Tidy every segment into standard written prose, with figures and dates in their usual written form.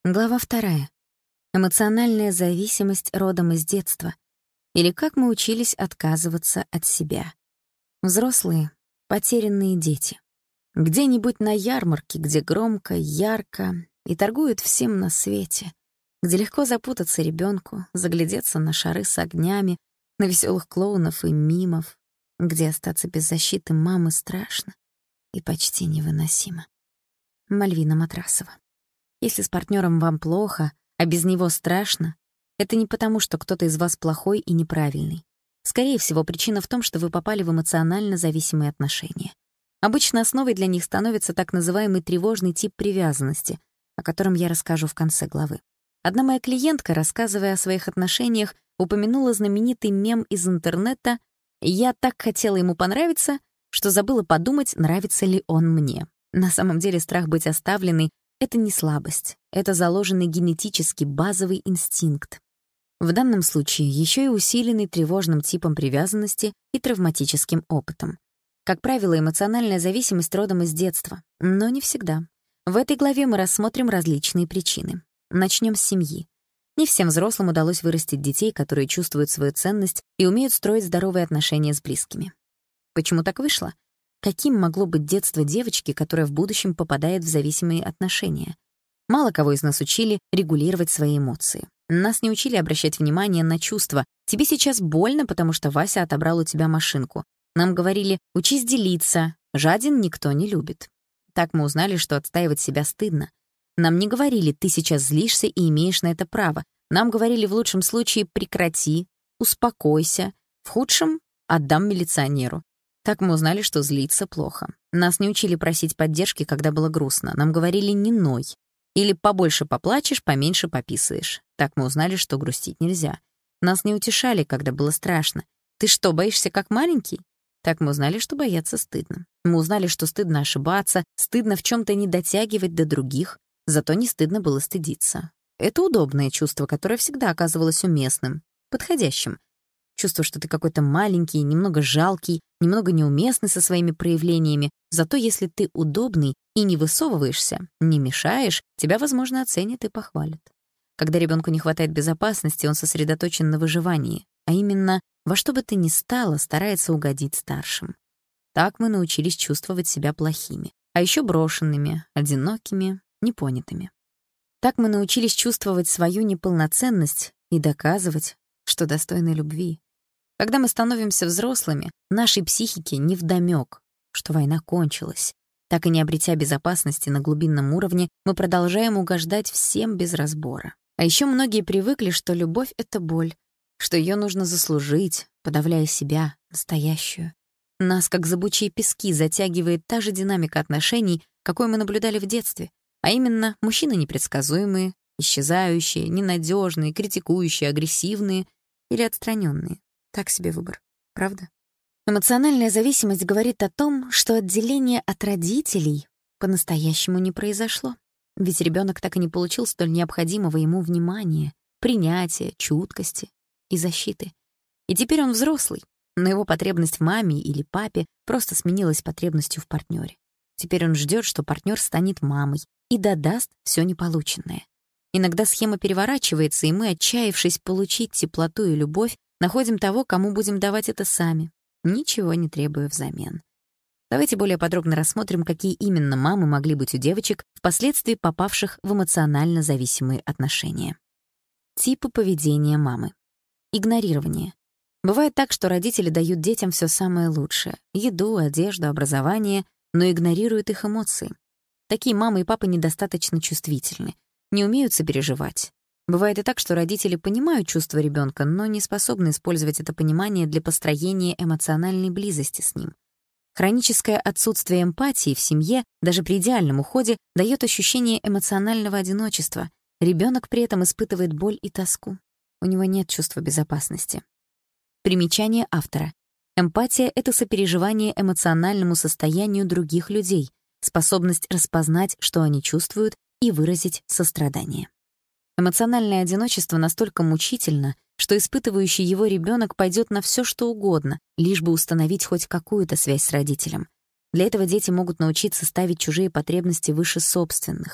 Глава 2. Эмоциональная зависимость родом из детства. Или как мы учились отказываться от себя. Взрослые — потерянные дети. Где-нибудь на ярмарке, где громко, ярко и торгуют всем на свете, где легко запутаться ребенку, заглядеться на шары с огнями, на веселых клоунов и мимов, где остаться без защиты мамы страшно и почти невыносимо. Мальвина Матрасова. Если с партнером вам плохо, а без него страшно, это не потому, что кто-то из вас плохой и неправильный. Скорее всего, причина в том, что вы попали в эмоционально зависимые отношения. Обычно основой для них становится так называемый тревожный тип привязанности, о котором я расскажу в конце главы. Одна моя клиентка, рассказывая о своих отношениях, упомянула знаменитый мем из интернета «Я так хотела ему понравиться, что забыла подумать, нравится ли он мне». На самом деле страх быть оставленной — это не слабость, это заложенный генетически базовый инстинкт. В данном случае еще и усиленный тревожным типом привязанности и травматическим опытом. Как правило, эмоциональная зависимость родом из детства, но не всегда. В этой главе мы рассмотрим различные причины. Начнем с семьи. Не всем взрослым удалось вырастить детей, которые чувствуют свою ценность и умеют строить здоровые отношения с близкими. Почему так вышло? Каким могло быть детство девочки, которая в будущем попадает в зависимые отношения? Мало кого из нас учили регулировать свои эмоции. Нас не учили обращать внимание на чувства. Тебе сейчас больно, потому что Вася отобрал у тебя машинку. Нам говорили: учись делиться, жаден никто не любит. Так мы узнали, что отстаивать себя стыдно. Нам не говорили: ты сейчас злишься и имеешь на это право. Нам говорили в лучшем случае: прекрати, успокойся, в худшем — отдам милиционеру. Так мы узнали, что злиться плохо. Нас не учили просить поддержки, когда было грустно. Нам говорили: не ной. Или побольше поплачешь, поменьше пописаешь. Так мы узнали, что грустить нельзя. Нас не утешали, когда было страшно. Ты что, боишься как маленький? Так мы узнали, что бояться стыдно. Мы узнали, что стыдно ошибаться, стыдно в чем-то не дотягивать до других, зато не стыдно было стыдиться. Это удобное чувство, которое всегда оказывалось уместным, подходящим. Чувство, что ты какой-то маленький, немного жалкий, немного неуместный со своими проявлениями. Зато если ты удобный и не высовываешься, не мешаешь, тебя, возможно, оценят и похвалят. Когда ребенку не хватает безопасности, он сосредоточен на выживании, а именно во что бы то ни стало старается угодить старшим. Так мы научились чувствовать себя плохими, а еще брошенными, одинокими, непонятыми. Так мы научились чувствовать свою неполноценность и доказывать, что достойны любви. Когда мы становимся взрослыми, нашей психике невдомёк, что война кончилась. Так и не обретя безопасности на глубинном уровне, мы продолжаем угождать всем без разбора. А еще многие привыкли, что любовь — это боль, что ее нужно заслужить, подавляя себя, настоящую. Нас, как зыбучие пески, затягивает та же динамика отношений, какой мы наблюдали в детстве, а именно мужчины непредсказуемые, исчезающие, ненадежные, критикующие, агрессивные или отстраненные. Так себе выбор, правда? Эмоциональная зависимость говорит о том, что отделение от родителей по-настоящему не произошло. Ведь ребенок так и не получил столь необходимого ему внимания, принятия, чуткости и защиты. И теперь он взрослый, но его потребность в маме или папе просто сменилась потребностью в партнере. Теперь он ждет, что партнер станет мамой и додаст все неполученное. Иногда схема переворачивается, и мы, отчаявшись получить теплоту и любовь, находим того, кому будем давать это сами, ничего не требуя взамен. Давайте более подробно рассмотрим, какие именно мамы могли быть у девочек, впоследствии попавших в эмоционально зависимые отношения. Типы поведения мамы. Игнорирование. Бывает так, что родители дают детям все самое лучшее — еду, одежду, образование, но игнорируют их эмоции. Такие мамы и папы недостаточно чувствительны, не умеют сопереживать. Бывает и так, что родители понимают чувства ребенка, но не способны использовать это понимание для построения эмоциональной близости с ним. Хроническое отсутствие эмпатии в семье, даже при идеальном уходе, дает ощущение эмоционального одиночества. Ребенок при этом испытывает боль и тоску. У него нет чувства безопасности. Примечание автора. Эмпатия — это сопереживание эмоциональному состоянию других людей, способность распознать, что они чувствуют, и выразить сострадание. Эмоциональное одиночество настолько мучительно, что испытывающий его ребенок пойдет на все, что угодно, лишь бы установить хоть какую-то связь с родителем. Для этого дети могут научиться ставить чужие потребности выше собственных.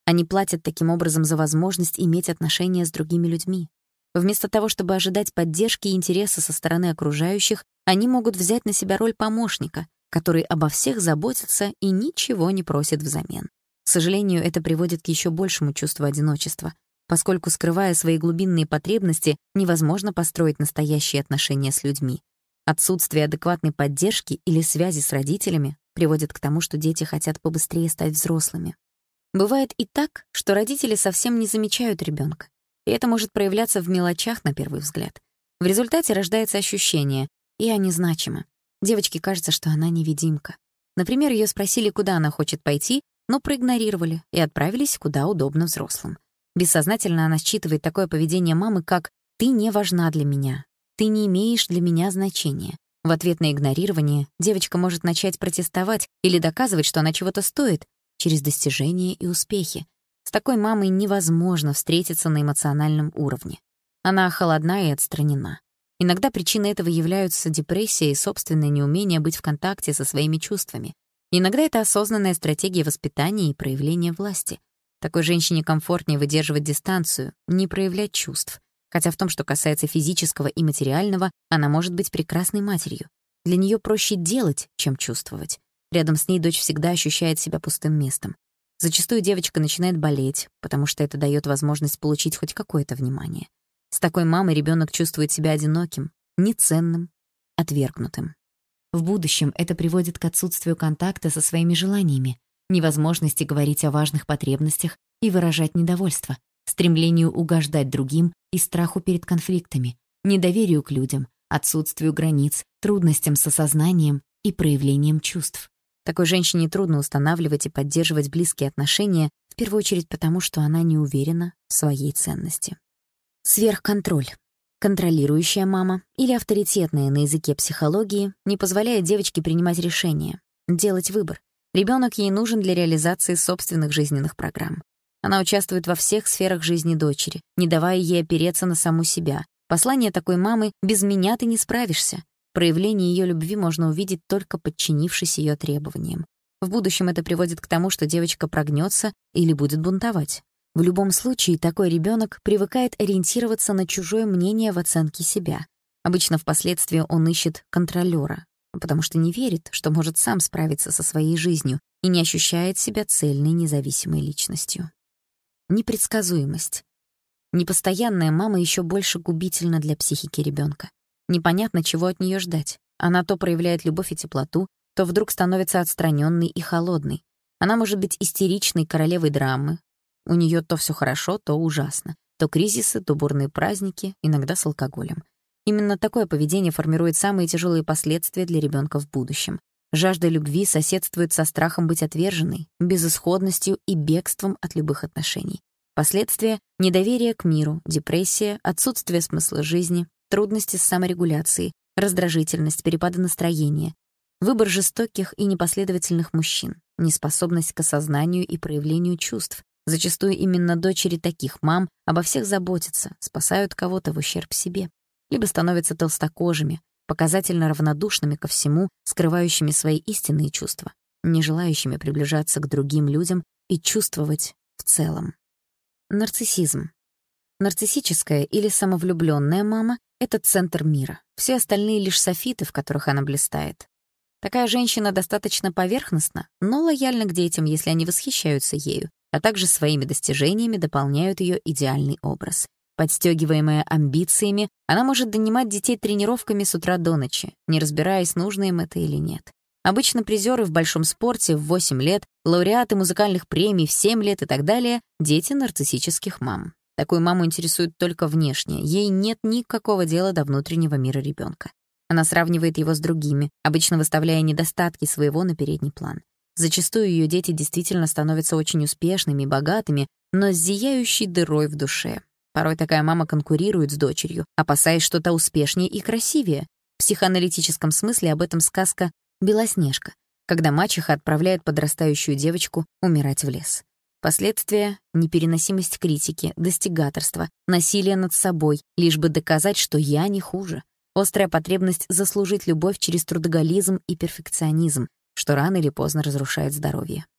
Они платят таким образом за возможность иметь отношения с другими людьми. Вместо того, чтобы ожидать поддержки и интереса со стороны окружающих, они могут взять на себя роль помощника, который обо всех заботится и ничего не просит взамен. К сожалению, это приводит к еще большему чувству одиночества, поскольку, скрывая свои глубинные потребности, невозможно построить настоящие отношения с людьми. Отсутствие адекватной поддержки или связи с родителями приводит к тому, что дети хотят побыстрее стать взрослыми. Бывает и так, что родители совсем не замечают ребенка, и это может проявляться в мелочах на первый взгляд. В результате рождается ощущение «я незначима». Девочке кажется, что она невидимка. Например, ее спросили, куда она хочет пойти, но проигнорировали и отправились куда удобно взрослым. Бессознательно она считывает такое поведение мамы как «ты не важна для меня», «ты не имеешь для меня значения». В ответ на игнорирование девочка может начать протестовать или доказывать, что она чего-то стоит, через достижения и успехи. С такой мамой невозможно встретиться на эмоциональном уровне. Она холодна и отстранена. Иногда причиной этого являются депрессия и собственное неумение быть в контакте со своими чувствами. Иногда это осознанная стратегия воспитания и проявления власти. Такой женщине комфортнее выдерживать дистанцию, не проявлять чувств. Хотя в том, что касается физического и материального, она может быть прекрасной матерью. Для нее проще делать, чем чувствовать. Рядом с ней дочь всегда ощущает себя пустым местом. Зачастую девочка начинает болеть, потому что это дает возможность получить хоть какое-то внимание. С такой мамой ребенок чувствует себя одиноким, неценным, отвергнутым. В будущем это приводит к отсутствию контакта со своими желаниями, невозможности говорить о важных потребностях и выражать недовольство, стремлению угождать другим и страху перед конфликтами, недоверию к людям, отсутствию границ, трудностям с осознанием и проявлением чувств. Такой женщине трудно устанавливать и поддерживать близкие отношения, в первую очередь потому, что она не уверена в своей ценности. Сверхконтроль. Контролирующая мама или авторитетная на языке психологии не позволяет девочке принимать решения, делать выбор. Ребенок ей нужен для реализации собственных жизненных программ. Она участвует во всех сферах жизни дочери, не давая ей опереться на саму себя. Послание такой мамы «без меня ты не справишься». Проявление ее любви можно увидеть, только подчинившись ее требованиям. В будущем это приводит к тому, что девочка прогнется или будет бунтовать. В любом случае, такой ребенок привыкает ориентироваться на чужое мнение в оценке себя. Обычно впоследствии он ищет контролёра, потому что не верит, что может сам справиться со своей жизнью и не ощущает себя цельной, независимой личностью. Непредсказуемость. Непостоянная мама еще больше губительна для психики ребенка. Непонятно, чего от нее ждать. Она то проявляет любовь и теплоту, то вдруг становится отстраненной и холодной. Она может быть истеричной королевой драмы. У нее то все хорошо, то ужасно. То кризисы, то бурные праздники, иногда с алкоголем. Именно такое поведение формирует самые тяжелые последствия для ребенка в будущем. Жажда любви соседствует со страхом быть отверженной, безысходностью и бегством от любых отношений. Последствия — недоверие к миру, депрессия, отсутствие смысла жизни, трудности с саморегуляцией, раздражительность, перепады настроения, выбор жестоких и непоследовательных мужчин, неспособность к осознанию и проявлению чувств. Зачастую именно дочери таких мам обо всех заботятся, спасают кого-то в ущерб себе, либо становятся толстокожими, показательно равнодушными ко всему, скрывающими свои истинные чувства, не желающими приближаться к другим людям и чувствовать в целом. Нарциссизм. Нарциссическая или самовлюбленная мама — это центр мира. Все остальные — лишь софиты, в которых она блистает. Такая женщина достаточно поверхностна, но лояльна к детям, если они восхищаются ею, а также своими достижениями дополняют ее идеальный образ. Подстегиваемая амбициями, она может донимать детей тренировками с утра до ночи, не разбираясь, нужно им это или нет. Обычно призеры в большом спорте в 8 лет, лауреаты музыкальных премий в 7 лет и так далее — дети нарциссических мам. Такую маму интересует только внешнее, ей нет никакого дела до внутреннего мира ребенка. Она сравнивает его с другими, обычно выставляя недостатки своего на передний план. Зачастую ее дети действительно становятся очень успешными и богатыми, но с зияющей дырой в душе. Порой такая мама конкурирует с дочерью, опасаясь, что та успешнее и красивее. В психоаналитическом смысле об этом сказка «Белоснежка», когда мачеха отправляет подрастающую девочку умирать в лес. Последствия — непереносимость критики, достигаторство, насилие над собой, лишь бы доказать, что я не хуже. Острая потребность заслужить любовь через трудоголизм и перфекционизм, что рано или поздно разрушает здоровье.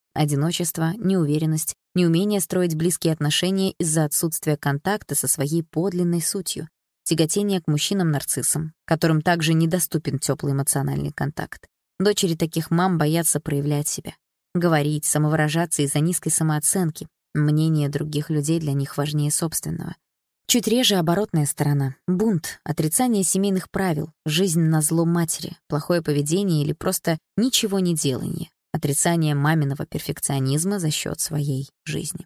Одиночество, неуверенность, неумение строить близкие отношения из-за отсутствия контакта со своей подлинной сутью, тяготение к мужчинам-нарциссам, которым также недоступен тёплый эмоциональный контакт. Дочери таких мам боятся проявлять себя, говорить, самовыражаться из-за низкой самооценки. Мнение других людей для них важнее собственного. Чуть реже оборотная сторона — бунт, отрицание семейных правил, жизнь назло матери, плохое поведение или просто ничего не делание, отрицание маминого перфекционизма за счет своей жизни.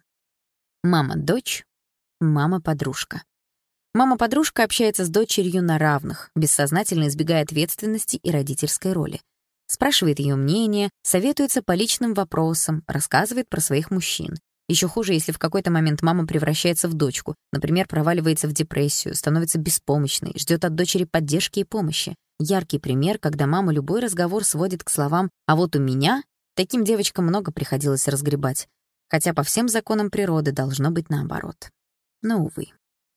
Мама-дочь, мама-подружка. Мама-подружка общается с дочерью на равных, бессознательно избегая ответственности и родительской роли. Спрашивает ее мнение, советуется по личным вопросам, рассказывает про своих мужчин. Еще хуже, если в какой-то момент мама превращается в дочку, например, проваливается в депрессию, становится беспомощной, ждет от дочери поддержки и помощи. Яркий пример, когда мама любой разговор сводит к словам «а вот у меня». Таким девочкам много приходилось разгребать, хотя по всем законам природы должно быть наоборот. Но, увы.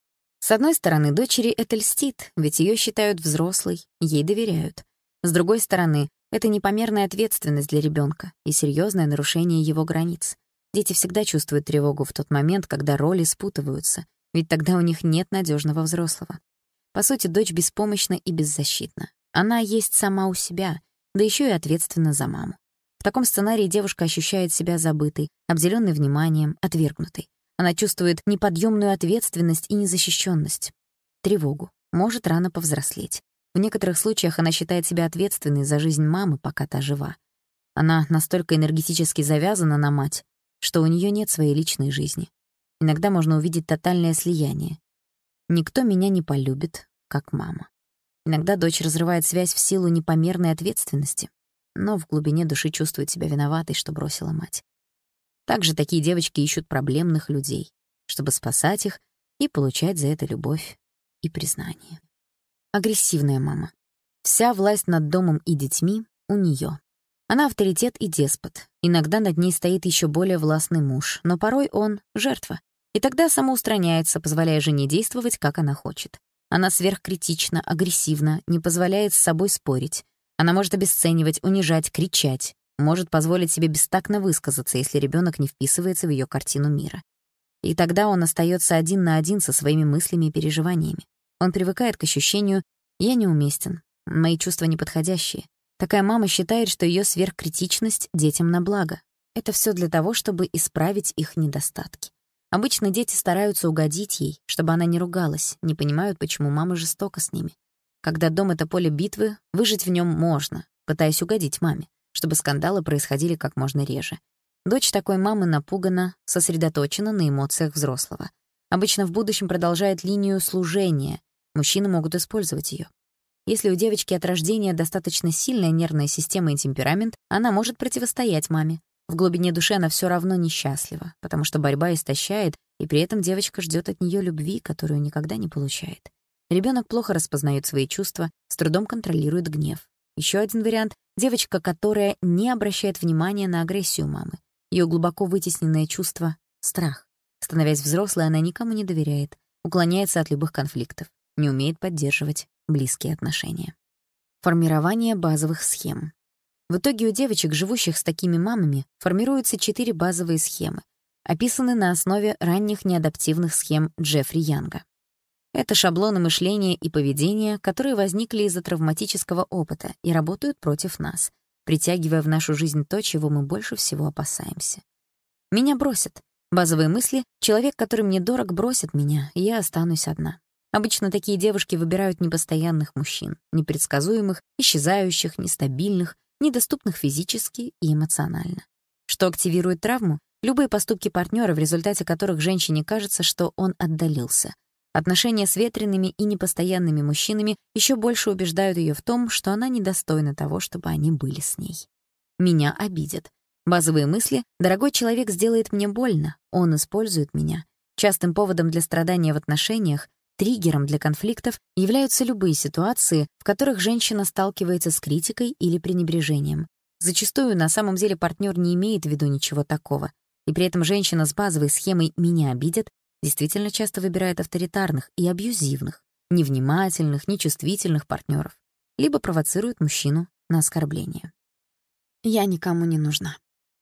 С одной стороны, дочери это льстит, ведь ее считают взрослой, ей доверяют. С другой стороны, это непомерная ответственность для ребенка и серьезное нарушение его границ. Дети всегда чувствуют тревогу в тот момент, когда роли спутываются, ведь тогда у них нет надежного взрослого. По сути, дочь беспомощна и беззащитна. Она есть сама у себя, да еще и ответственна за маму. В таком сценарии девушка ощущает себя забытой, обделенной вниманием, отвергнутой. Она чувствует неподъемную ответственность и незащищенность, тревогу, может рано повзрослеть. В некоторых случаях она считает себя ответственной за жизнь мамы, пока та жива. Она настолько энергетически завязана на мать, что у нее нет своей личной жизни. Иногда можно увидеть тотальное слияние. Никто меня не полюбит, как мама. Иногда дочь разрывает связь в силу непомерной ответственности, но в глубине души чувствует себя виноватой, что бросила мать. Также такие девочки ищут проблемных людей, чтобы спасать их и получать за это любовь и признание. Агрессивная мама. Вся власть над домом и детьми у нее. Она авторитет и деспот. Иногда над ней стоит еще более властный муж, но порой он — жертва. И тогда самоустраняется, позволяя жене действовать, как она хочет. Она сверхкритична, агрессивна, не позволяет с собой спорить. Она может обесценивать, унижать, кричать. Может позволить себе бестактно высказаться, если ребенок не вписывается в ее картину мира. И тогда он остается один на один со своими мыслями и переживаниями. Он привыкает к ощущению «я неуместен, мои чувства неподходящие». Такая мама считает, что ее сверхкритичность детям на благо. Это все для того, чтобы исправить их недостатки. Обычно дети стараются угодить ей, чтобы она не ругалась, не понимают, почему мама жестока с ними. Когда дом — это поле битвы, выжить в нем можно, пытаясь угодить маме, чтобы скандалы происходили как можно реже. Дочь такой мамы напугана, сосредоточена на эмоциях взрослого. Обычно в будущем продолжает линию служения. Мужчины могут использовать ее. Если у девочки от рождения достаточно сильная нервная система и темперамент, она может противостоять маме. В глубине души она все равно несчастлива, потому что борьба истощает, и при этом девочка ждет от нее любви, которую никогда не получает. Ребенок плохо распознает свои чувства, с трудом контролирует гнев. Еще один вариант — девочка, которая не обращает внимания на агрессию мамы. Ее глубоко вытесненное чувство — страх. Становясь взрослой, она никому не доверяет, уклоняется от любых конфликтов, не умеет поддерживать близкие отношения. Формирование базовых схем. В итоге у девочек, живущих с такими мамами, формируются 4 базовые схемы, описаны на основе ранних неадаптивных схем Джеффри Янга. Это шаблоны мышления и поведения, которые возникли из-за травматического опыта и работают против нас, притягивая в нашу жизнь то, чего мы больше всего опасаемся. Меня бросят. Базовые мысли — человек, который мне дорог, бросит меня, и я останусь одна. Обычно такие девушки выбирают непостоянных мужчин, непредсказуемых, исчезающих, нестабильных, недоступных физически и эмоционально. Что активирует травму? Любые поступки партнера, в результате которых женщине кажется, что он отдалился. Отношения с ветреными и непостоянными мужчинами еще больше убеждают ее в том, что она недостойна того, чтобы они были с ней. Меня обидят. Базовые мысли: «Дорогой человек сделает мне больно, он использует меня». Частым поводом для страдания в отношениях, триггером для конфликтов являются любые ситуации, в которых женщина сталкивается с критикой или пренебрежением. Зачастую на самом деле партнер не имеет в виду ничего такого, и при этом женщина с базовой схемой «меня обидят» действительно часто выбирает авторитарных и абьюзивных, невнимательных, нечувствительных партнеров, либо провоцирует мужчину на оскорбление. Я никому не нужна.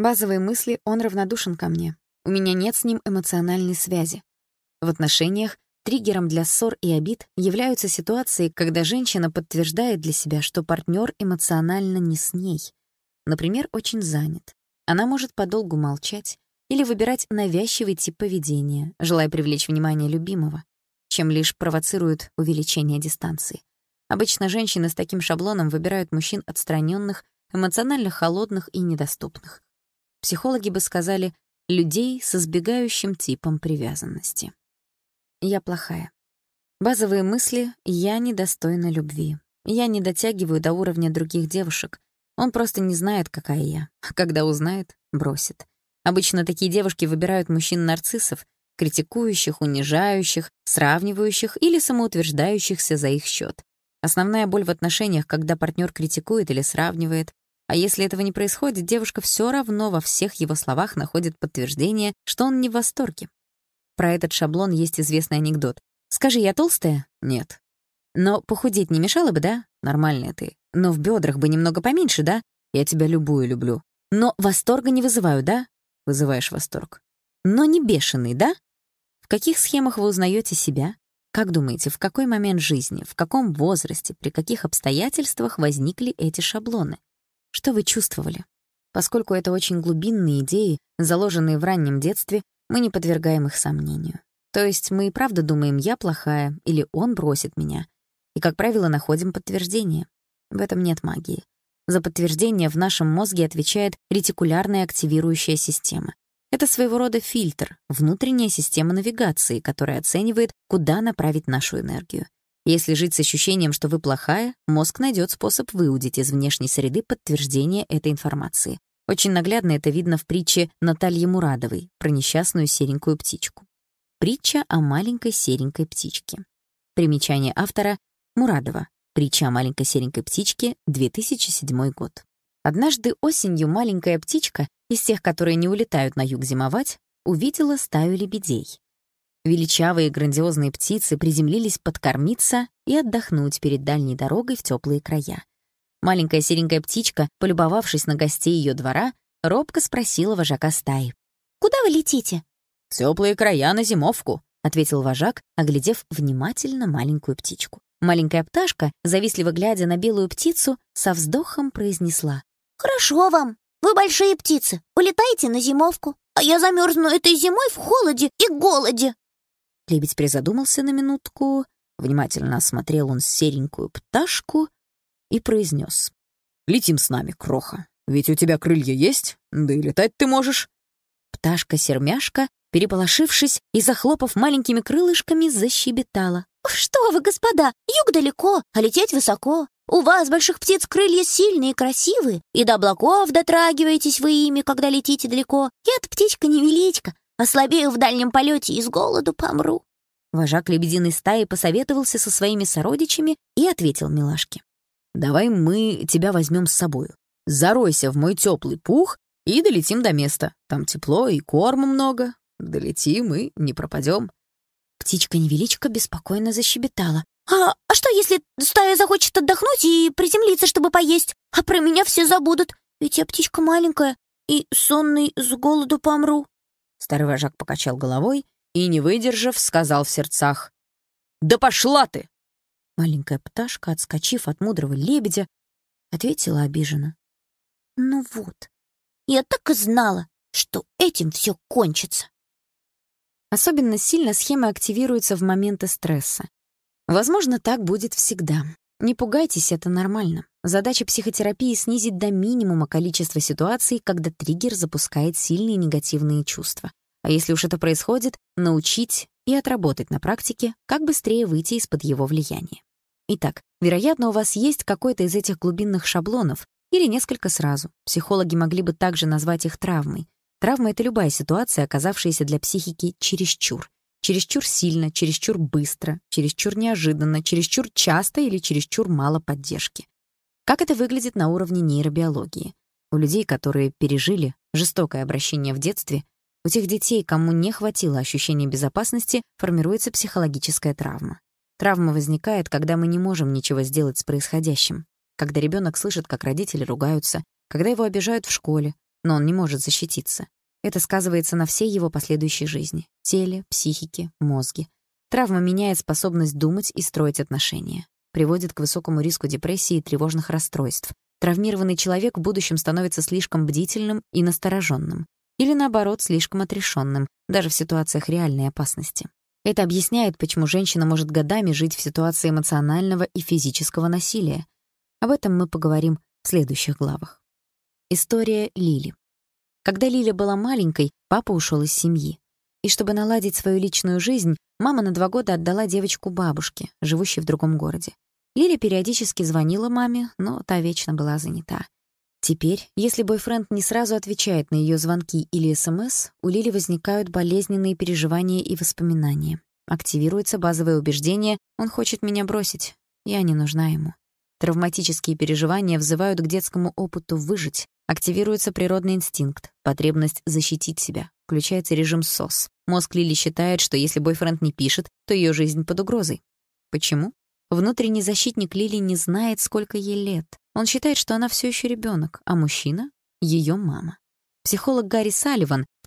Базовые мысли: он равнодушен ко мне. У меня нет с ним эмоциональной связи. В отношениях триггером для ссор и обид являются ситуации, когда женщина подтверждает для себя, что партнер эмоционально не с ней. Например, очень занят. Она может подолгу молчать или выбирать навязчивый тип поведения, желая привлечь внимание любимого, чем лишь провоцирует увеличение дистанции. Обычно женщины с таким шаблоном выбирают мужчин отстраненных, эмоционально холодных и недоступных. Психологи бы сказали, людей с избегающим типом привязанности. Я плохая. Базовые мысли: я недостойна любви. Я не дотягиваю до уровня других девушек. Он просто не знает, какая я. А когда узнает, бросит. Обычно такие девушки выбирают мужчин-нарциссов, критикующих, унижающих, сравнивающих или самоутверждающихся за их счет. Основная боль в отношениях, когда партнер критикует или сравнивает. А если этого не происходит, девушка все равно во всех его словах находит подтверждение, что он не в восторге. Про этот шаблон есть известный анекдот. «Скажи, я толстая?» «Нет». «Но похудеть не мешало бы, да?» «Нормальная ты». «Но в бедрах бы немного поменьше, да?» «Я тебя любую люблю». «Но восторга не вызываю, да?» «Вызываешь восторг». «Но не бешеный, да?» В каких схемах вы узнаете себя? Как думаете, в какой момент жизни, в каком возрасте, при каких обстоятельствах возникли эти шаблоны? Что вы чувствовали? Поскольку это очень глубинные идеи, заложенные в раннем детстве, мы не подвергаем их сомнению. То есть мы и правда думаем: я плохая или он бросит меня. И, как правило, находим подтверждение. В этом нет магии. За подтверждение в нашем мозге отвечает ретикулярная активирующая система. Это своего рода фильтр, внутренняя система навигации, которая оценивает, куда направить нашу энергию. Если жить с ощущением, что вы плохая, мозг найдет способ выудить из внешней среды подтверждение этой информации. Очень наглядно это видно в притче Натальи Мурадовой про несчастную серенькую птичку. Притча о маленькой серенькой птичке. Примечание автора: Мурадова. Притча о маленькой серенькой птичке, 2007 год. Однажды осенью маленькая птичка, из тех, которые не улетают на юг зимовать, увидела стаю лебедей. Величавые грандиозные птицы приземлились подкормиться и отдохнуть перед дальней дорогой в теплые края. Маленькая серенькая птичка, полюбовавшись на гостей ее двора, робко спросила вожака стаи: «Куда вы летите?» «В теплые края на зимовку», — ответил вожак, оглядев внимательно маленькую птичку. Маленькая пташка, завистливо глядя на белую птицу, со вздохом произнесла: «Хорошо вам, вы большие птицы, улетайте на зимовку, а я замерзну этой зимой в холоде и голоде». Лебедь призадумался на минутку, внимательно осмотрел он серенькую пташку и произнес: «Летим с нами, кроха, ведь у тебя крылья есть, да и летать ты можешь». Пташка-сермяшка, переполошившись и захлопав маленькими крылышками, защебетала: «Что вы, господа, юг далеко, а лететь высоко. У вас, больших птиц, крылья сильные и красивые, и до облаков дотрагиваетесь вы ими, когда летите далеко. Я-то птичка невеличка, ослабею в дальнем полете и с голоду помру». Вожак лебединой стаи посоветовался со своими сородичами и ответил милашке: «Давай мы тебя возьмем с собою. Заройся в мой теплый пух и долетим до места. Там тепло и корма много. Долетим и не пропадем». Птичка-невеличка беспокойно защебетала: «А что, если стая захочет отдохнуть и приземлиться, чтобы поесть, а про меня все забудут? Ведь я птичка маленькая и сонный с голоду помру». Старый вожак покачал головой и, не выдержав, сказал в сердцах: «Да пошла ты!» Маленькая пташка, отскочив от мудрого лебедя, ответила обиженно: «Ну вот, я так и знала, что этим все кончится». Особенно сильно схема активируется в моменты стресса. Возможно, так будет всегда. Не пугайтесь, это нормально. Задача психотерапии — снизить до минимума количество ситуаций, когда триггер запускает сильные негативные чувства. А если уж это происходит, научить и отработать на практике, как быстрее выйти из-под его влияния. Итак, вероятно, у вас есть какой-то из этих глубинных шаблонов или несколько сразу. Психологи могли бы также назвать их травмой. Травма — это любая ситуация, оказавшаяся для психики чересчур. Чересчур сильно, чересчур быстро, чересчур неожиданно, чересчур часто или чересчур мало поддержки. Как это выглядит на уровне нейробиологии? У людей, которые пережили жестокое обращение в детстве, у тех детей, кому не хватило ощущения безопасности, формируется психологическая травма. Травма возникает, когда мы не можем ничего сделать с происходящим, когда ребенок слышит, как родители ругаются, когда его обижают в школе, но он не может защититься. Это сказывается на всей его последующей жизни — теле, психике, мозге. Травма меняет способность думать и строить отношения, приводит к высокому риску депрессии и тревожных расстройств. Травмированный человек в будущем становится слишком бдительным и настороженным, или, наоборот, слишком отрешенным, даже в ситуациях реальной опасности. Это объясняет, почему женщина может годами жить в ситуации эмоционального и физического насилия. Об этом мы поговорим в следующих главах. История Лили. Когда Лиля была маленькой, папа ушел из семьи. И чтобы наладить свою личную жизнь, мама на 2 года отдала девочку бабушке, живущей в другом городе. Лиля периодически звонила маме, но та вечно была занята. Теперь, если бойфренд не сразу отвечает на ее звонки или СМС, у Лили возникают болезненные переживания и воспоминания. Активируется базовое убеждение «он хочет меня бросить, я не нужна ему». Травматические переживания взывают к детскому опыту выжить. Активируется природный инстинкт, потребность защитить себя. Включается режим СОС. Мозг Лили считает, что если бойфренд не пишет, то ее жизнь под угрозой. Почему? Внутренний защитник Лили не знает, сколько ей лет. Он считает, что она все еще ребенок, а мужчина — ее мама. Психолог Гарри Салливан в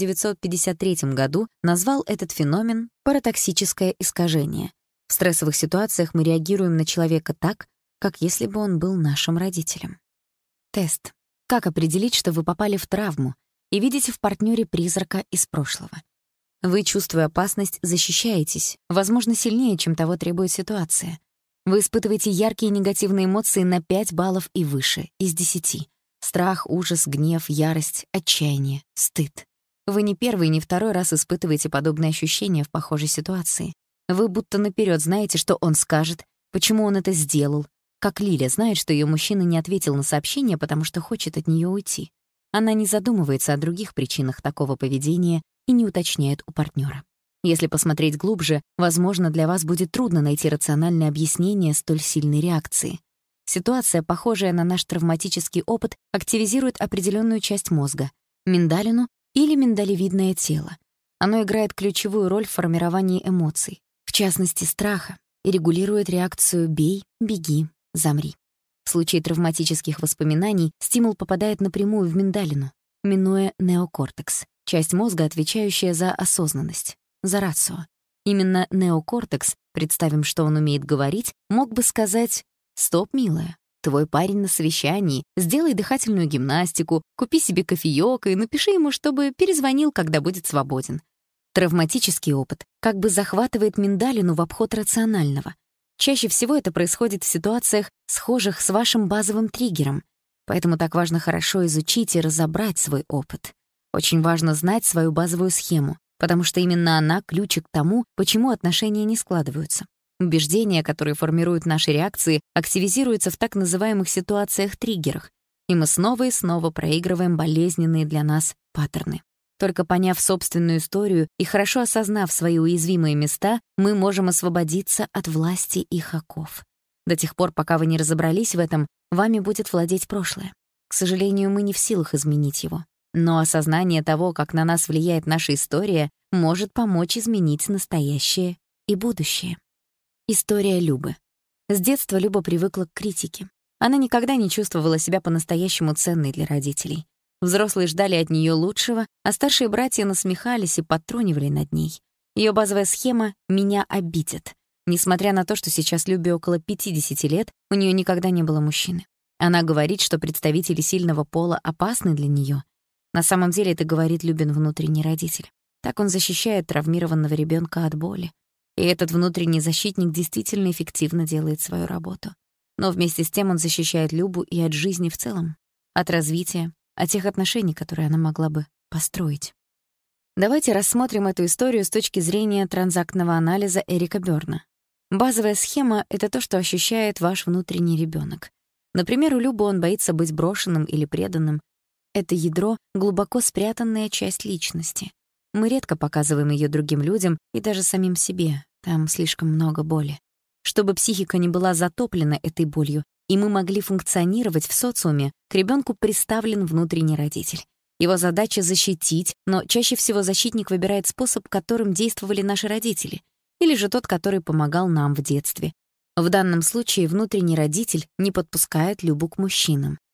1953 году назвал этот феномен паратоксическое искажение. В стрессовых ситуациях мы реагируем на человека так, как если бы он был нашим родителем. Тест. Как определить, что вы попали в травму и видите в партнере призрака из прошлого? Вы, чувствуя опасность, защищаетесь, возможно, сильнее, чем того требует ситуация. Вы испытываете яркие негативные эмоции на 5 баллов и выше, из 10. Страх, ужас, гнев, ярость, отчаяние, стыд. Вы не первый и не второй раз испытываете подобные ощущения в похожей ситуации. Вы будто наперед знаете, что он скажет, почему он это сделал. Как Лиля знает, что ее мужчина не ответил на сообщение, потому что хочет от нее уйти. Она не задумывается о других причинах такого поведения и не уточняет у партнера. Если посмотреть глубже, возможно, для вас будет трудно найти рациональное объяснение столь сильной реакции. Ситуация, похожая на наш травматический опыт, активизирует определенную часть мозга — миндалину или миндалевидное тело. Оно играет ключевую роль в формировании эмоций, в частности, страха, и регулирует реакцию «бей», «беги», «замри». В случае травматических воспоминаний стимул попадает напрямую в миндалину, минуя неокортекс, часть мозга, отвечающая за осознанность, за рацио. Именно неокортекс, представим, что он умеет говорить, мог бы сказать: «Стоп, милая, твой парень на совещании, сделай дыхательную гимнастику, купи себе кофеёк и напиши ему, чтобы перезвонил, когда будет свободен». Травматический опыт как бы захватывает миндалину в обход рационального. Чаще всего это происходит в ситуациях, схожих с вашим базовым триггером. Поэтому так важно хорошо изучить и разобрать свой опыт. Очень важно знать свою базовую схему, потому что именно она — ключик к тому, почему отношения не складываются. Убеждения, которые формируют наши реакции, активизируются в так называемых ситуациях-триггерах, и мы снова и снова проигрываем болезненные для нас паттерны. Только поняв собственную историю и хорошо осознав свои уязвимые места, мы можем освободиться от власти их оков. До тех пор, пока вы не разобрались в этом, вами будет владеть прошлое. К сожалению, мы не в силах изменить его. Но осознание того, как на нас влияет наша история, может помочь изменить настоящее и будущее. История Любы. С детства Люба привыкла к критике. Она никогда не чувствовала себя по-настоящему ценной для родителей. Взрослые ждали от нее лучшего, а старшие братья насмехались и подтрунивали над ней. Ее базовая схема «меня обидят». Несмотря на то, что сейчас Любе около 50 лет, у нее никогда не было мужчины. Она говорит, что представители сильного пола опасны для нее. На самом деле это говорит Любин внутренний родитель. Так он защищает травмированного ребенка от боли. И этот внутренний защитник действительно эффективно делает свою работу. Но вместе с тем он защищает Любу и от жизни в целом, от развития, от тех отношений, которые она могла бы построить. Давайте рассмотрим эту историю с точки зрения транзактного анализа Эрика Бёрна. Базовая схема — это то, что ощущает ваш внутренний ребенок. Например, у Любы он боится быть брошенным или преданным. Это ядро — глубоко спрятанная часть личности. Мы редко показываем ее другим людям и даже самим себе. Там слишком много боли. Чтобы психика не была затоплена этой болью, и мы могли функционировать в социуме, к ребенку представлен внутренний родитель. Его задача — защитить, но чаще всего защитник выбирает способ, которым действовали наши родители, или же тот, который помогал нам в детстве. В данном случае внутренний родитель не подпускает Любу к мужчинам.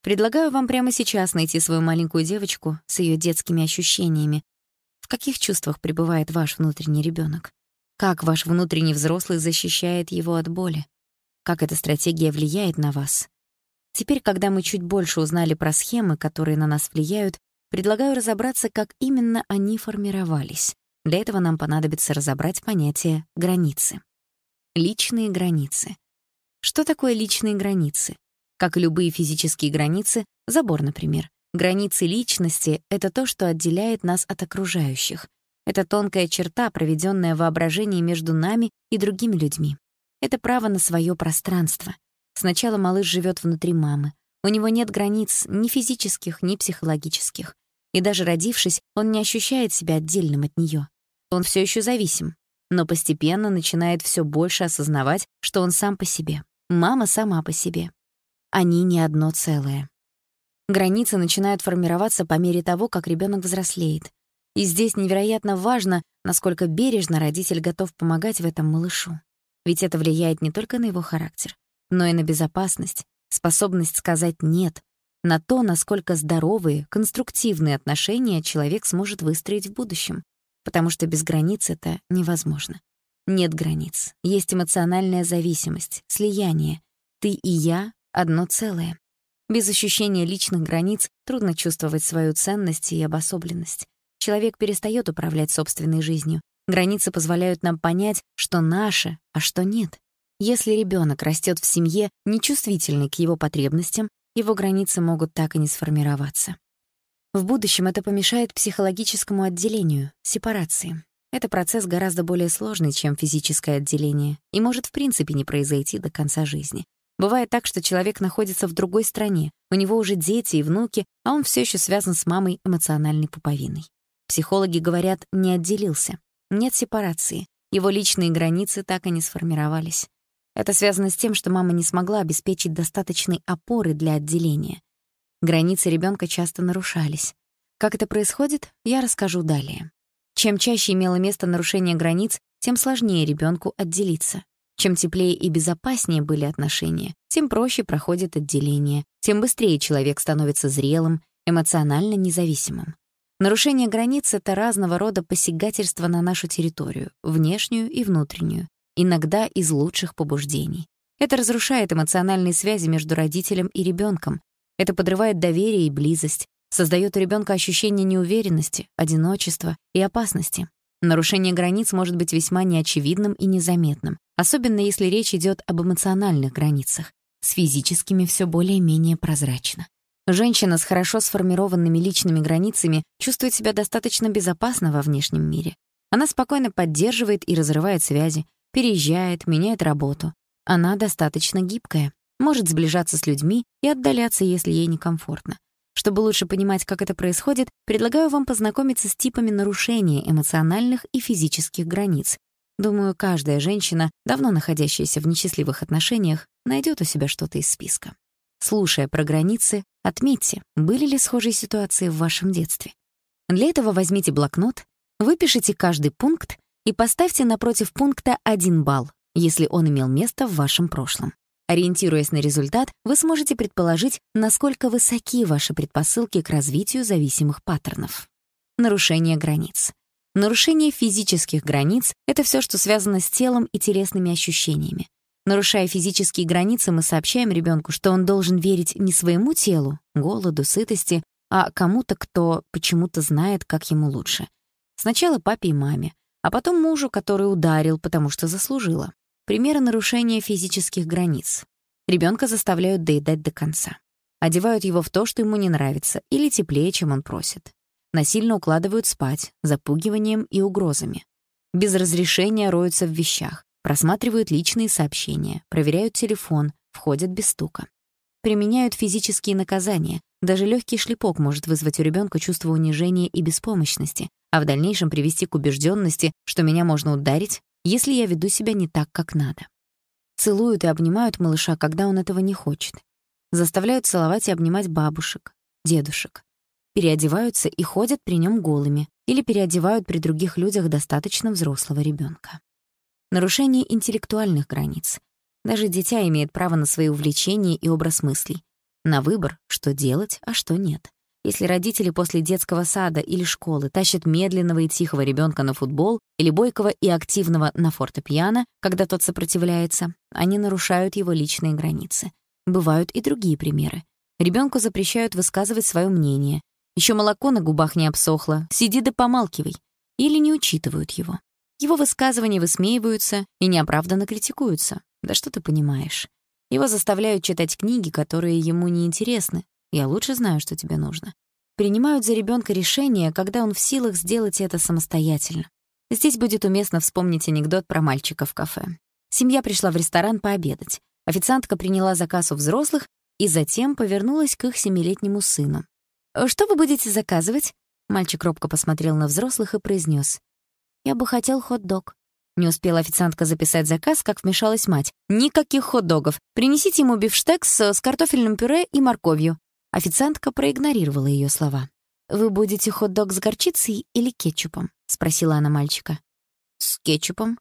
Предлагаю вам прямо сейчас найти свою маленькую девочку с ее детскими ощущениями. В каких чувствах пребывает ваш внутренний ребенок? Как ваш внутренний взрослый защищает его от боли? Как эта стратегия влияет на вас? Теперь, когда мы чуть больше узнали про схемы, которые на нас влияют, предлагаю разобраться, как именно они формировались. Для этого нам понадобится разобрать понятие «границы». Личные границы. Что такое личные границы? Как и любые физические границы, забор, например, границы личности — это то, что отделяет нас от окружающих. Это тонкая черта, проведенная воображение между нами и другими людьми. Это право на свое пространство. Сначала малыш живет внутри мамы. У него нет границ ни физических, ни психологических. И даже родившись, он не ощущает себя отдельным от нее. Он все еще зависим, но постепенно начинает все больше осознавать, что он сам по себе. Мама сама по себе. Они не одно целое. Границы начинают формироваться по мере того, как ребенок взрослеет. И здесь невероятно важно, насколько бережно родитель готов помогать в этом малышу. Ведь это влияет не только на его характер, но и на безопасность, способность сказать «нет», на то, насколько здоровые, конструктивные отношения человек сможет выстроить в будущем. Потому что без границ это невозможно. Нет границ. Есть эмоциональная зависимость, слияние. Ты и я — одно целое. Без ощущения личных границ трудно чувствовать свою ценность и обособленность. Человек перестает управлять собственной жизнью. Границы позволяют нам понять, что наше, а что нет. Если ребенок растет в семье, нечувствительной к его потребностям, его границы могут так и не сформироваться. В будущем это помешает психологическому отделению, сепарации. Это процесс гораздо более сложный, чем физическое отделение, и может в принципе не произойти до конца жизни. Бывает так, что человек находится в другой стране, у него уже дети и внуки, а он все еще связан с мамой эмоциональной пуповиной. Психологи говорят, не отделился, нет сепарации, его личные границы так и не сформировались. Это связано с тем, что мама не смогла обеспечить достаточной опоры для отделения. Границы ребенка часто нарушались. Как это происходит, я расскажу далее. Чем чаще имело место нарушение границ, тем сложнее ребенку отделиться. Чем теплее и безопаснее были отношения, тем проще проходит отделение, тем быстрее человек становится зрелым, эмоционально независимым. Нарушение границ — это разного рода посягательство на нашу территорию, внешнюю и внутреннюю, иногда из лучших побуждений. Это разрушает эмоциональные связи между родителем и ребенком. Это подрывает доверие и близость, создает у ребенка ощущение неуверенности, одиночества и опасности. Нарушение границ может быть весьма неочевидным и незаметным, особенно если речь идет об эмоциональных границах. С физическими все более-менее прозрачно. Женщина с хорошо сформированными личными границами чувствует себя достаточно безопасно во внешнем мире. Она спокойно поддерживает и разрывает связи, переезжает, меняет работу. Она достаточно гибкая, может сближаться с людьми и отдаляться, если ей некомфортно. Чтобы лучше понимать, как это происходит, предлагаю вам познакомиться с типами нарушения эмоциональных и физических границ. Думаю, каждая женщина, давно находящаяся в несчастливых отношениях, найдет у себя что-то из списка. Слушая про границы, отметьте, были ли схожие ситуации в вашем детстве. Для этого возьмите блокнот, выпишите каждый пункт и поставьте напротив пункта 1 балл, если он имел место в вашем прошлом. Ориентируясь на результат, вы сможете предположить, насколько высоки ваши предпосылки к развитию зависимых паттернов. Нарушение границ. Нарушение физических границ — это все, что связано с телом и телесными ощущениями. Нарушая физические границы, мы сообщаем ребенку, что он должен верить не своему телу, голоду, сытости, а кому-то, кто почему-то знает, как ему лучше. Сначала папе и маме, а потом мужу, который ударил, потому что заслужила. Примеры нарушения физических границ. Ребенка заставляют доедать до конца. Одевают его в то, что ему не нравится, или теплее, чем он просит. Насильно укладывают спать, запугиванием и угрозами. Без разрешения роются в вещах, просматривают личные сообщения, проверяют телефон, входят без стука. Применяют физические наказания. Даже легкий шлепок может вызвать у ребенка чувство унижения и беспомощности, а в дальнейшем привести к убежденности, что меня можно ударить, если я веду себя не так, как надо. Целуют и обнимают малыша, когда он этого не хочет. Заставляют целовать и обнимать бабушек, дедушек. Переодеваются и ходят при нем голыми или переодевают при других людях достаточно взрослого ребенка. Нарушение интеллектуальных границ. Даже дитя имеет право на свои увлечения и образ мыслей. на выбор, что делать, а что нет. Если родители после детского сада или школы тащат медленного и тихого ребенка на футбол или бойкого и активного на фортепиано, когда тот сопротивляется, они нарушают его личные границы. Бывают и другие примеры. Ребенку запрещают высказывать свое мнение. Еще молоко на губах не обсохло, сиди да помалкивай. Или не учитывают его. Его высказывания высмеиваются и неоправданно критикуются. Да что ты понимаешь? Его заставляют читать книги, которые ему не интересны. Я лучше знаю, что тебе нужно. Принимают за ребенка решение, когда он в силах сделать это самостоятельно. Здесь будет уместно вспомнить анекдот про мальчика в кафе. Семья пришла в ресторан пообедать. Официантка приняла заказ у взрослых и затем повернулась к их 7-летнему сыну. «Что вы будете заказывать?» Мальчик робко посмотрел на взрослых и произнес: «Я бы хотел хот-дог». Не успела официантка записать заказ, как вмешалась мать. «Никаких хот-догов. Принесите ему бифштекс с картофельным пюре и морковью». Официантка проигнорировала ее слова. «Вы будете хот-дог с горчицей или кетчупом?» — спросила она мальчика. «С кетчупом».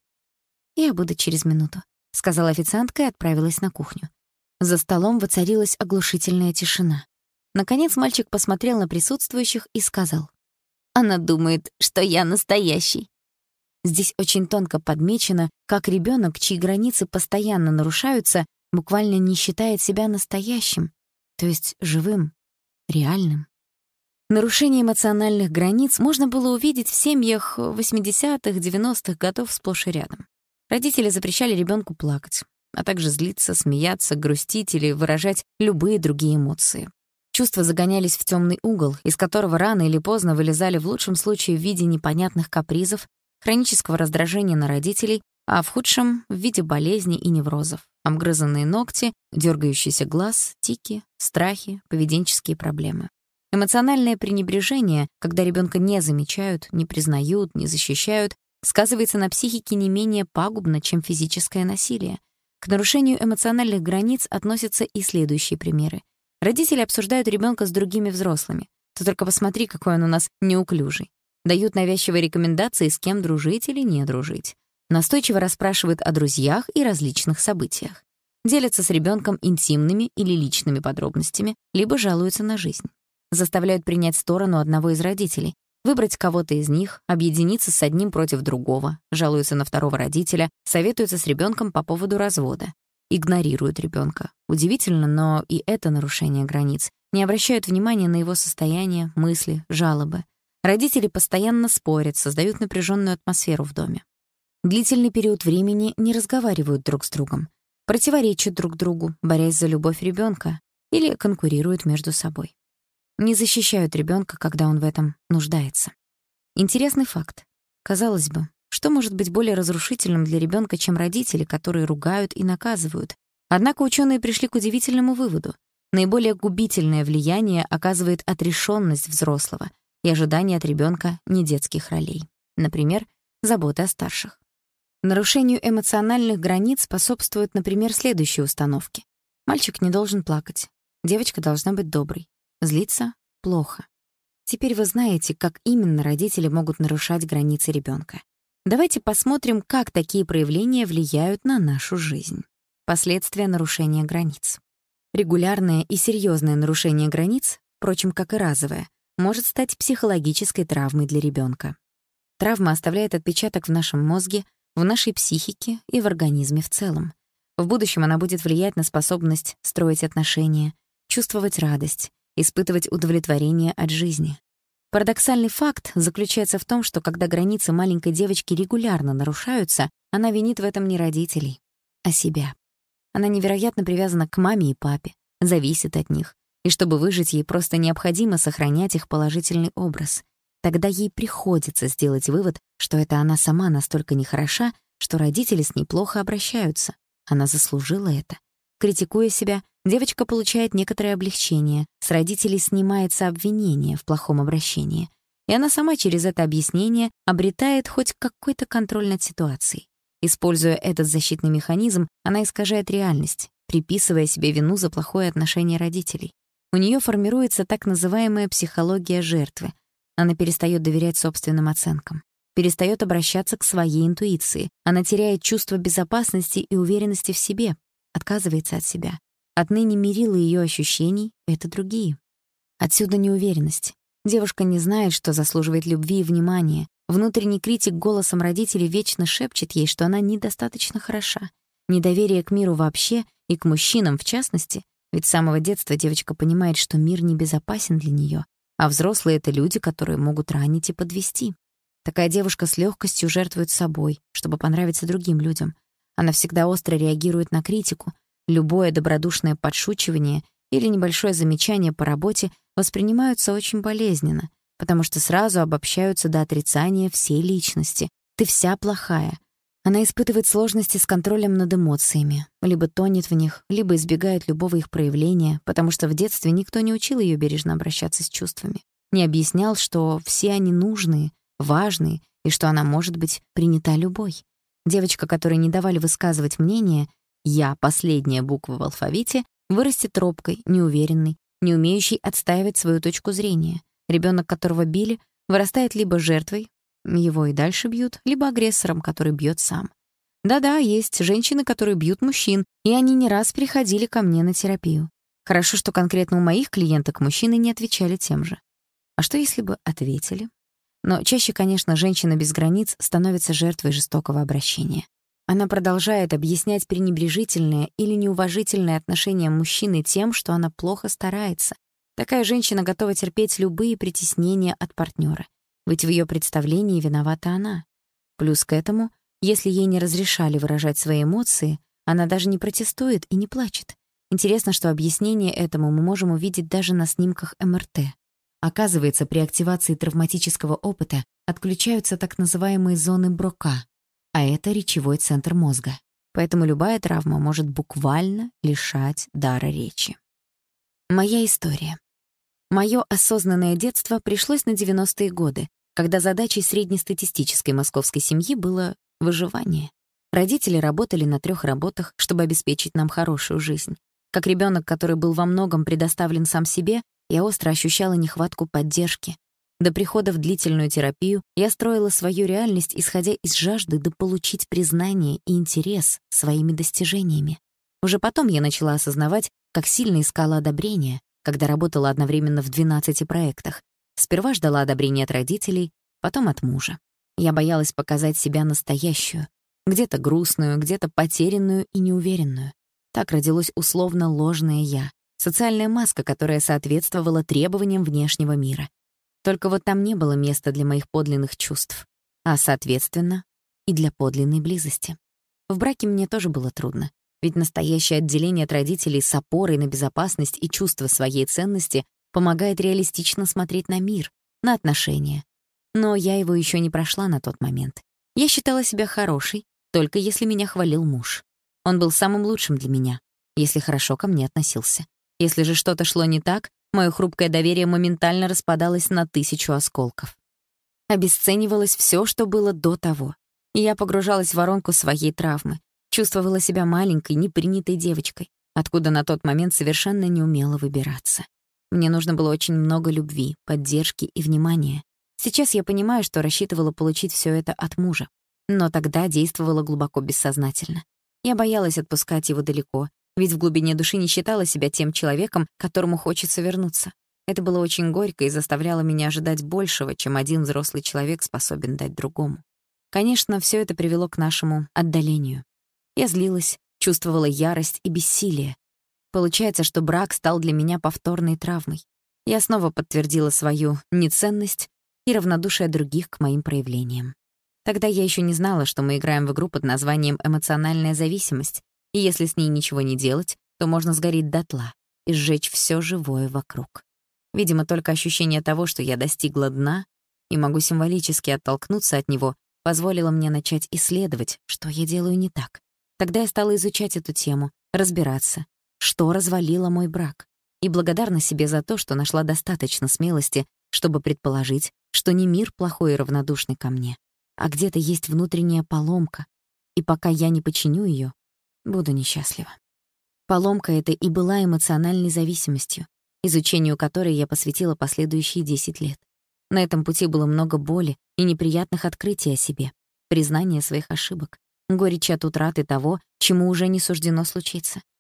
«Я буду через минуту», — сказала официантка и отправилась на кухню. За столом воцарилась оглушительная тишина. Наконец мальчик посмотрел на присутствующих и сказал: «Она думает, что я настоящий». Здесь очень тонко подмечено, как ребенок, чьи границы постоянно нарушаются, буквально не считает себя настоящим, то есть живым, реальным. Нарушение эмоциональных границ можно было увидеть в семьях 80-х, 90-х годов сплошь и рядом. Родители запрещали ребенку плакать, а также злиться, смеяться, грустить или выражать любые другие эмоции. Чувства загонялись в темный угол, из которого рано или поздно вылезали в лучшем случае в виде непонятных капризов, хронического раздражения на родителей, а в худшем — в виде болезней и неврозов, обгрызанные ногти, дергающийся глаз, тики, страхи, поведенческие проблемы. Эмоциональное пренебрежение, когда ребенка не замечают, не признают, не защищают, сказывается на психике не менее пагубно, чем физическое насилие. К нарушению эмоциональных границ относятся и следующие примеры. Родители обсуждают ребенка с другими взрослыми. Ты только посмотри, какой он у нас неуклюжий. Дают навязчивые рекомендации, с кем дружить или не дружить. Настойчиво расспрашивают о друзьях и различных событиях. Делятся с ребенком интимными или личными подробностями, либо жалуются на жизнь. Заставляют принять сторону одного из родителей, выбрать кого-то из них, объединиться с одним против другого, жалуются на второго родителя, советуются с ребенком по поводу развода. Игнорируют ребенка. Удивительно, но и это нарушение границ. Не обращают внимания на его состояние, мысли, жалобы. Родители постоянно спорят, создают напряженную атмосферу в доме. Длительный период времени не разговаривают друг с другом, противоречат друг другу, борясь за любовь ребенка, или конкурируют между собой. Не защищают ребенка, когда он в этом нуждается. Интересный факт. Казалось бы, что может быть более разрушительным для ребенка, чем родители, которые ругают и наказывают? Однако ученые пришли к удивительному выводу. Наиболее губительное влияние оказывает отрешенность взрослого и ожидание от ребенка недетских ролей. Например, заботы о старших. Нарушению эмоциональных границ способствуют, например, следующие установки. Мальчик не должен плакать. Девочка должна быть доброй. Злиться — плохо. Теперь вы знаете, как именно родители могут нарушать границы ребенка. Давайте посмотрим, как такие проявления влияют на нашу жизнь. Последствия нарушения границ. Регулярное и серьезное нарушение границ, впрочем, как и разовое, может стать психологической травмой для ребенка. Травма оставляет отпечаток в нашем мозге, в нашей психике и в организме в целом. В будущем она будет влиять на способность строить отношения, чувствовать радость, испытывать удовлетворение от жизни. Парадоксальный факт заключается в том, что когда границы маленькой девочки регулярно нарушаются, она винит в этом не родителей, а себя. Она невероятно привязана к маме и папе, зависит от них, и чтобы выжить, ей просто необходимо сохранять их положительный образ. Тогда ей приходится сделать вывод, что это она сама настолько нехороша, что родители с ней плохо обращаются. Она заслужила это. Критикуя себя, девочка получает некоторое облегчение, с родителей снимается обвинение в плохом обращении, и она сама через это объяснение обретает хоть какой-то контроль над ситуацией. Используя этот защитный механизм, она искажает реальность, приписывая себе вину за плохое отношение родителей. У нее формируется так называемая психология жертвы. Она перестает доверять собственным оценкам, перестает обращаться к своей интуиции, она теряет чувство безопасности и уверенности в себе, отказывается от себя. Отныне мерила ее ощущений — это другие. Отсюда неуверенность. Девушка не знает, что заслуживает любви и внимания. Внутренний критик голосом родителей вечно шепчет ей, что она недостаточно хороша. Недоверие к миру вообще и к мужчинам в частности, ведь с самого детства девочка понимает, что мир небезопасен для нее, а взрослые — это люди, которые могут ранить и подвести. Такая девушка с легкостью жертвует собой, чтобы понравиться другим людям. Она всегда остро реагирует на критику. Любое добродушное подшучивание или небольшое замечание по работе воспринимаются очень болезненно, потому что сразу обобщаются до отрицания всей личности. Ты вся плохая. Она испытывает сложности с контролем над эмоциями, либо тонет в них, либо избегает любого их проявления, потому что в детстве никто не учил ее бережно обращаться с чувствами, не объяснял, что все они нужные, важные, и что она может быть принята любой. Девочка, которой не давали высказывать мнение, «я» — последняя буква в алфавите, вырастет робкой, неуверенной, не умеющей отстаивать свою точку зрения. Ребенок, которого били, вырастает либо жертвой, его и дальше бьют, либо агрессором, который бьет сам. Да-да, есть женщины, которые бьют мужчин, и они не раз приходили ко мне на терапию. Хорошо, что конкретно у моих клиенток мужчины не отвечали тем же. А что если бы ответили? Но чаще, конечно, женщина без границ становится жертвой жестокого обращения. Она продолжает объяснять пренебрежительное или неуважительное отношение мужчины тем, что она плохо старается. Такая женщина готова терпеть любые притеснения от партнера, ведь в ее представлении виновата она. Плюс к этому, если ей не разрешали выражать свои эмоции, она даже не протестует и не плачет. Интересно, что объяснение этому мы можем увидеть даже на снимках МРТ. Оказывается, при активации травматического опыта отключаются так называемые зоны Брока, а это речевой центр мозга. Поэтому любая травма может буквально лишать дара речи. Моя история. Моё осознанное детство пришлось на 90-е годы, когда задачей среднестатистической московской семьи было выживание. Родители работали на 3 работах, чтобы обеспечить нам хорошую жизнь. Как ребёнок, который был во многом предоставлен сам себе, я остро ощущала нехватку поддержки. До прихода в длительную терапию я строила свою реальность, исходя из жажды дополучить признание и интерес своими достижениями. Уже потом я начала осознавать, как сильно искала одобрения, когда работала одновременно в 12 проектах. Сперва ждала одобрения от родителей, потом от мужа. Я боялась показать себя настоящую, где-то грустную, где-то потерянную и неуверенную. Так родилось условно ложное «я», социальная маска, которая соответствовала требованиям внешнего мира. Только вот там не было места для моих подлинных чувств, а, соответственно, и для подлинной близости. В браке мне тоже было трудно, ведь настоящее отделение от родителей с опорой на безопасность и чувство своей ценности помогает реалистично смотреть на мир, на отношения. Но я его еще не прошла на тот момент. Я считала себя хорошей, только если меня хвалил муж. Он был самым лучшим для меня, если хорошо ко мне относился. Если же что-то шло не так, моё хрупкое доверие моментально распадалось на 1000 осколков. Обесценивалось всё, что было до того. И я погружалась в воронку своей травмы, чувствовала себя маленькой, непринятой девочкой, откуда на тот момент совершенно не умела выбираться. Мне нужно было очень много любви, поддержки и внимания. Сейчас я понимаю, что рассчитывала получить всё это от мужа, но тогда действовала глубоко бессознательно. Я боялась отпускать его далеко, ведь в глубине души не считала себя тем человеком, к которому хочется вернуться. Это было очень горько и заставляло меня ожидать большего, чем один взрослый человек способен дать другому. Конечно, всё это привело к нашему отдалению. Я злилась, чувствовала ярость и бессилие. Получается, что брак стал для меня повторной травмой. Я снова подтвердила свою неценность и равнодушие других к моим проявлениям. Тогда я еще не знала, что мы играем в игру под названием «эмоциональная зависимость», и если с ней ничего не делать, то можно сгореть дотла и сжечь всё живое вокруг. Видимо, только ощущение того, что я достигла дна и могу символически оттолкнуться от него, позволило мне начать исследовать, что я делаю не так. Тогда я стала изучать эту тему, разбираться, что развалило мой брак, и благодарна себе за то, что нашла достаточно смелости, чтобы предположить, что не мир плохой и равнодушный ко мне, а где-то есть внутренняя поломка, и пока я не починю её, буду несчастлива. Поломка эта и была эмоциональной зависимостью, изучению которой я посвятила последующие 10 лет. На этом пути было много боли и неприятных открытий о себе, признания своих ошибок, горечи от утраты того, чему уже не суждено случиться.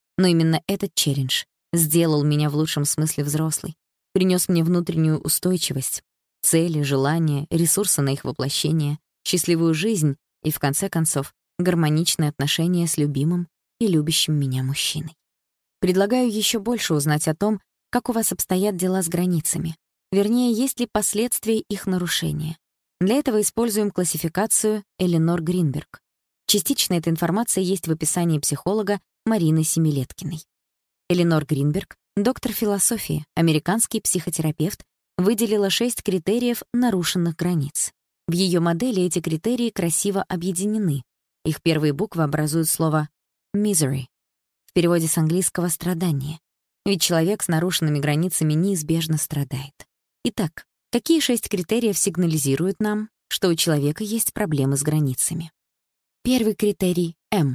Но именно этот челлендж сделал меня в лучшем смысле взрослой, принес мне внутреннюю устойчивость, цели, желания, ресурсы на их воплощение, счастливую жизнь и, в конце концов, гармоничные отношения с любимым и любящим меня мужчиной. Предлагаю еще больше узнать о том, как у вас обстоят дела с границами. Вернее, есть ли последствия их нарушения. Для этого используем классификацию Эленор Гринберг. Частично эта информация есть в описании психолога Марины Семилеткиной. Эленор Гринберг, доктор философии, американский психотерапевт, выделила 6 критериев нарушенных границ. В ее модели эти критерии красиво объединены. Их первые буквы образуют слово «misery», в переводе с английского «страдание». Ведь человек с нарушенными границами неизбежно страдает. Итак, какие 6 критериев сигнализируют нам, что у человека есть проблемы с границами? Первый критерий — M.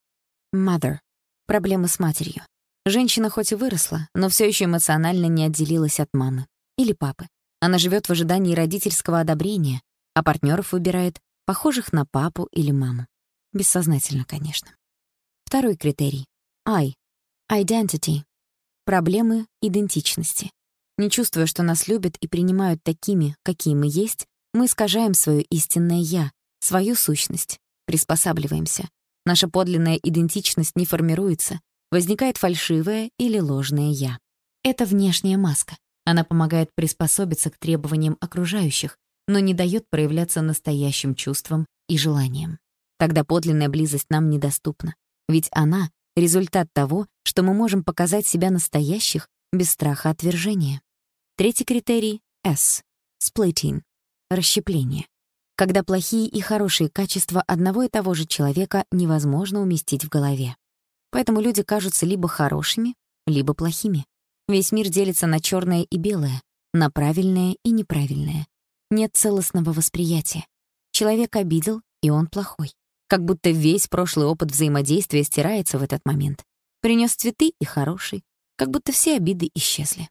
Mother. Проблемы с матерью. Женщина хоть и выросла, но все еще эмоционально не отделилась от мамы или папы. Она живет в ожидании родительского одобрения, а партнеров выбирает похожих на папу или маму. Бессознательно, конечно. Второй критерий — I. Identity. Проблемы идентичности. Не чувствуя, что нас любят и принимают такими, какие мы есть, мы искажаем свое истинное «я», свою сущность, приспосабливаемся. Наша подлинная идентичность не формируется, возникает фальшивое или ложное «я». Это внешняя маска. Она помогает приспособиться к требованиям окружающих, но не дает проявляться настоящим чувствам и желаниям. Тогда подлинная близость нам недоступна, ведь она — результат того, что мы можем показать себя настоящих без страха отвержения. Третий критерий — S. Splitting. Расщепление. Когда плохие и хорошие качества одного и того же человека невозможно уместить в голове. Поэтому люди кажутся либо хорошими, либо плохими. Весь мир делится на черное и белое, на правильное и неправильное. Нет целостного восприятия. Человек обидел, и он плохой. Как будто весь прошлый опыт взаимодействия стирается в этот момент. Принес цветы и хороший, как будто все обиды исчезли.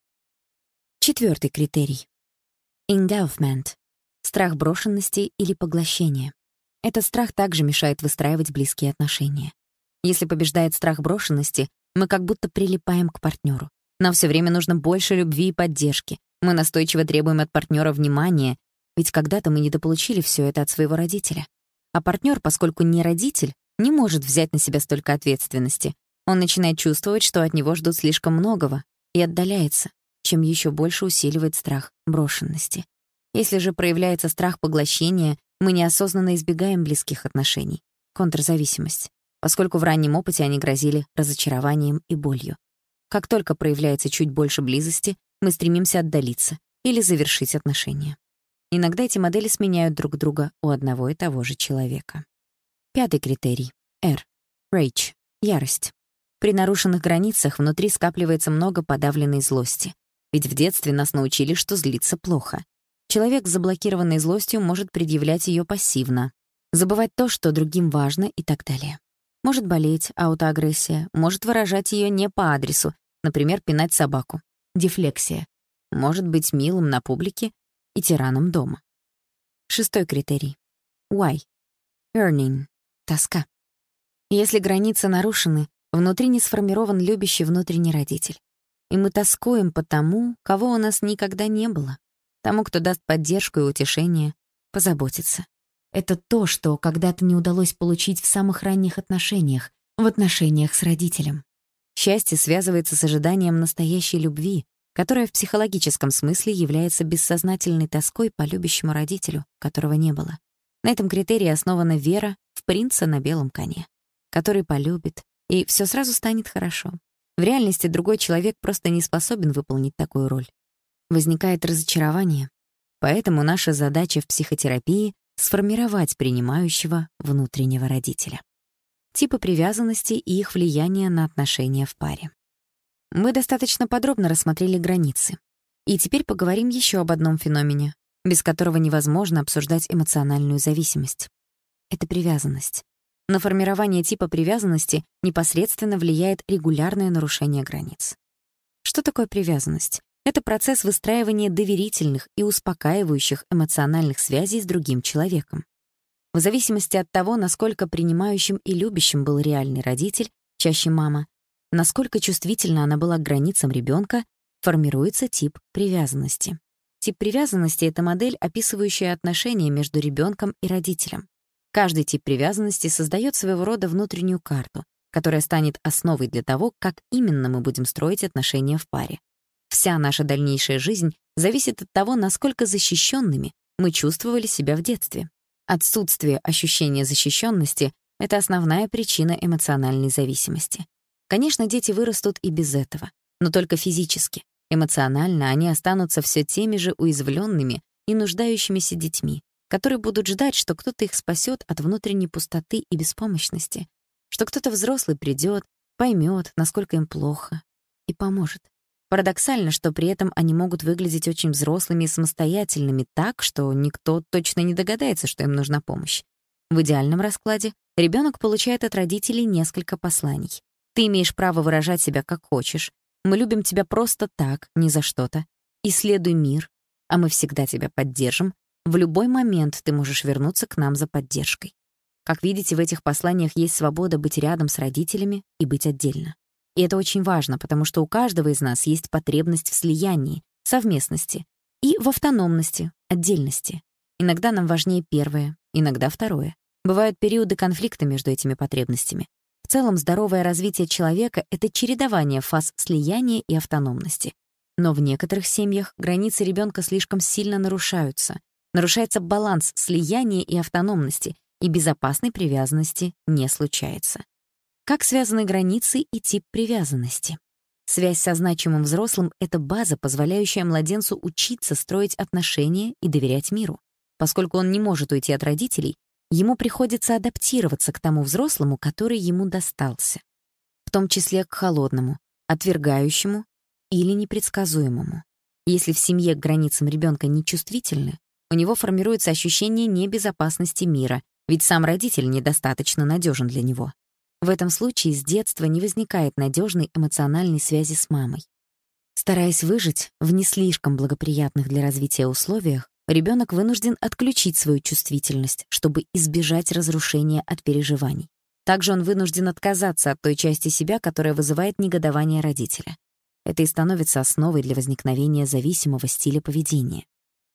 Четвертый критерий. Engulfment. Страх брошенности или поглощения. Этот страх также мешает выстраивать близкие отношения. Если побеждает страх брошенности, мы как будто прилипаем к партнеру. Нам все время нужно больше любви и поддержки. Мы настойчиво требуем от партнера внимания, ведь когда-то мы недополучили все это от своего родителя. А партнер, поскольку не родитель, не может взять на себя столько ответственности. Он начинает чувствовать, что от него ждут слишком многого, и отдаляется, чем еще больше усиливает страх брошенности. Если же проявляется страх поглощения, мы неосознанно избегаем близких отношений. Контрзависимость, поскольку в раннем опыте они грозили разочарованием и болью. Как только проявляется чуть больше близости, мы стремимся отдалиться или завершить отношения. Иногда эти модели сменяют друг друга у одного и того же человека. Пятый критерий — R. Rage. Ярость. При нарушенных границах внутри скапливается много подавленной злости. Ведь в детстве нас научили, что злиться плохо. Человек с заблокированной злостью может предъявлять ее пассивно, забывать то, что другим важно и так далее. Может болеть аутоагрессия, может выражать ее не по адресу, например, пинать собаку. Дефлексия. Может быть милым на публике и тираном дома. Шестой критерий. Why? Yearning. Тоска. Если границы нарушены, внутри не сформирован любящий внутренний родитель. И мы тоскуем по тому, кого у нас никогда не было. Тому, кто даст поддержку и утешение, позаботится. Это то, что когда-то не удалось получить в самых ранних отношениях, в отношениях с родителем. Счастье связывается с ожиданием настоящей любви, которая в психологическом смысле является бессознательной тоской по любящему родителю, которого не было. На этом критерии основана вера в принца на белом коне, который полюбит, и все сразу станет хорошо. В реальности другой человек просто не способен выполнить такую роль. Возникает разочарование. Поэтому наша задача в психотерапии — сформировать принимающего внутреннего родителя. Типы привязанности и их влияние на отношения в паре. Мы достаточно подробно рассмотрели границы. И теперь поговорим еще об одном феномене, без которого невозможно обсуждать эмоциональную зависимость. Это привязанность. На формирование типа привязанности непосредственно влияет регулярное нарушение границ. Что такое привязанность? Это процесс выстраивания доверительных и успокаивающих эмоциональных связей с другим человеком. В зависимости от того, насколько принимающим и любящим был реальный родитель, чаще мама, насколько чувствительна она была к границам ребенка, формируется тип привязанности. Тип привязанности — это модель, описывающая отношения между ребенком и родителем. Каждый тип привязанности создает своего рода внутреннюю карту, которая станет основой для того, как именно мы будем строить отношения в паре. Вся наша дальнейшая жизнь зависит от того, насколько защищенными мы чувствовали себя в детстве. Отсутствие ощущения защищенности — это основная причина эмоциональной зависимости. Конечно, дети вырастут и без этого, но только физически. Эмоционально они останутся все теми же уязвленными и нуждающимися детьми, которые будут ждать, что кто-то их спасет от внутренней пустоты и беспомощности, что кто-то взрослый придет, поймет, насколько им плохо, и поможет. Парадоксально, что при этом они могут выглядеть очень взрослыми и самостоятельными так, что никто точно не догадается, что им нужна помощь. В идеальном раскладе ребенок получает от родителей несколько посланий. Ты имеешь право выражать себя как хочешь. Мы любим тебя просто так, не за что-то. Исследуй мир, а мы всегда тебя поддержим. В любой момент ты можешь вернуться к нам за поддержкой. Как видите, в этих посланиях есть свобода быть рядом с родителями и быть отдельно. И это очень важно, потому что у каждого из нас есть потребность в слиянии, совместности и в автономности, отдельности. Иногда нам важнее первое, иногда второе. Бывают периоды конфликта между этими потребностями. В целом, здоровое развитие человека — это чередование фаз слияния и автономности. Но в некоторых семьях границы ребенка слишком сильно нарушаются. Нарушается баланс слияния и автономности, и безопасной привязанности не случается. Как связаны границы и тип привязанности? Связь со значимым взрослым — это база, позволяющая младенцу учиться строить отношения и доверять миру. Поскольку он не может уйти от родителей, ему приходится адаптироваться к тому взрослому, который ему достался, в том числе к холодному, отвергающему или непредсказуемому. Если в семье к границам ребенка нечувствительны, у него формируется ощущение небезопасности мира, ведь сам родитель недостаточно надежен для него. В этом случае с детства не возникает надежной эмоциональной связи с мамой. Стараясь выжить в не слишком благоприятных для развития условиях, ребенок вынужден отключить свою чувствительность, чтобы избежать разрушения от переживаний. Также он вынужден отказаться от той части себя, которая вызывает негодование родителя. Это и становится основой для возникновения зависимого стиля поведения.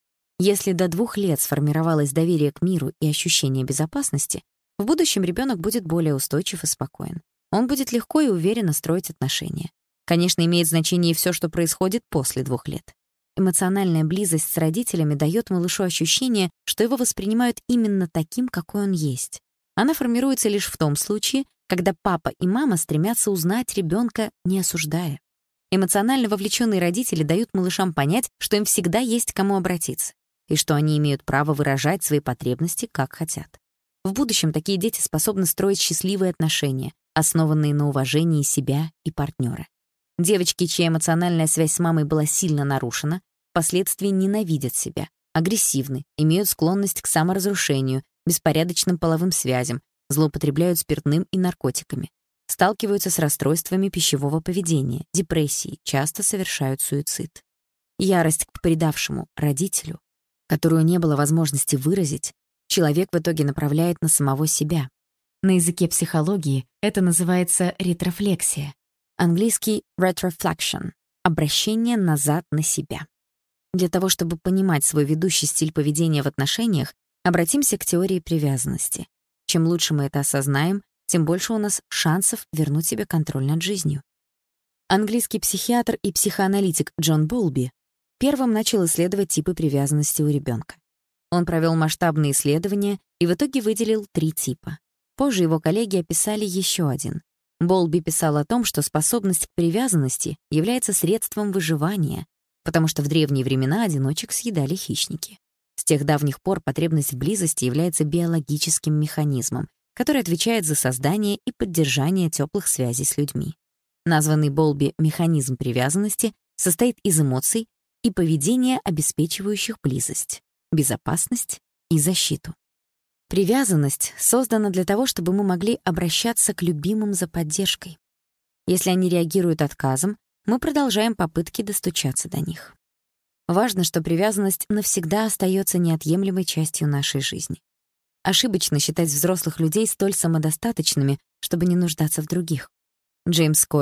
Если до 2 лет сформировалось доверие к миру и ощущение безопасности, в будущем ребенок будет более устойчив и спокоен. Он будет легко и уверенно строить отношения. Конечно, имеет значение и всё, что происходит после 2 лет. Эмоциональная близость с родителями дает малышу ощущение, что его воспринимают именно таким, какой он есть. Она формируется лишь в том случае, когда папа и мама стремятся узнать ребенка, не осуждая. Эмоционально вовлеченные родители дают малышам понять, что им всегда есть к кому обратиться, и что они имеют право выражать свои потребности, как хотят. В будущем такие дети способны строить счастливые отношения, основанные на уважении себя и партнера. Девочки, чья эмоциональная связь с мамой была сильно нарушена, впоследствии ненавидят себя, агрессивны, имеют склонность к саморазрушению, беспорядочным половым связям, злоупотребляют спиртным и наркотиками, сталкиваются с расстройствами пищевого поведения, депрессией, часто совершают суицид. Ярость к предавшему родителю, которую не было возможности выразить, человек в итоге направляет на самого себя. На языке психологии это называется ретрофлексия. Английский retroflexion — обращение назад на себя. Для того, чтобы понимать свой ведущий стиль поведения в отношениях, обратимся к теории привязанности. Чем лучше мы это осознаем, тем больше у нас шансов вернуть себе контроль над жизнью. Английский психиатр и психоаналитик Джон Болби первым начал исследовать типы привязанности у ребенка. Он провел масштабные исследования и в итоге выделил 3 типа. Позже его коллеги описали еще один. Болби писал о том, что способность к привязанности является средством выживания, потому что в древние времена одиночек съедали хищники. С тех давних пор потребность в близости является биологическим механизмом, который отвечает за создание и поддержание теплых связей с людьми. Названный Болби механизм привязанности состоит из эмоций и поведения, обеспечивающих близость, безопасность и защиту. Привязанность создана для того, чтобы мы могли обращаться к любимым за поддержкой. Если они реагируют отказом, мы продолжаем попытки достучаться до них. Важно, что привязанность навсегда остается неотъемлемой частью нашей жизни. Ошибочно считать взрослых людей столь самодостаточными, чтобы не нуждаться в других. Джеймс Коэн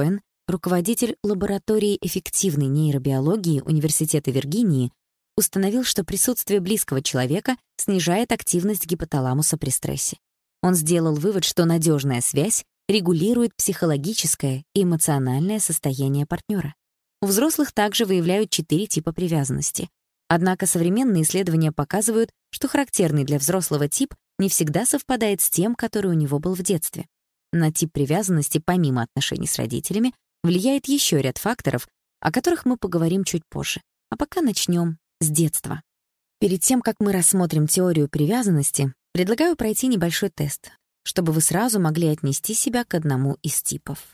руководитель лаборатории эффективной нейробиологии Университета Виргинии, установил, что присутствие близкого человека снижает активность гипоталамуса при стрессе. Он сделал вывод, что надежная связь регулирует психологическое и эмоциональное состояние партнера. У взрослых также выявляют 4 типа привязанности. Однако современные исследования показывают, что характерный для взрослого тип не всегда совпадает с тем, который у него был в детстве. На тип привязанности, помимо отношений с родителями, влияет еще ряд факторов, о которых мы поговорим чуть позже. А пока начнем с детства. Перед тем, как мы рассмотрим теорию привязанности, предлагаю пройти небольшой тест, чтобы вы сразу могли отнести себя к одному из типов.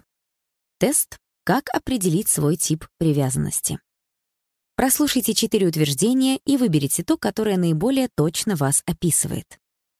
Тест «Как определить свой тип привязанности». Прослушайте 4 утверждения и выберите то, которое наиболее точно вас описывает.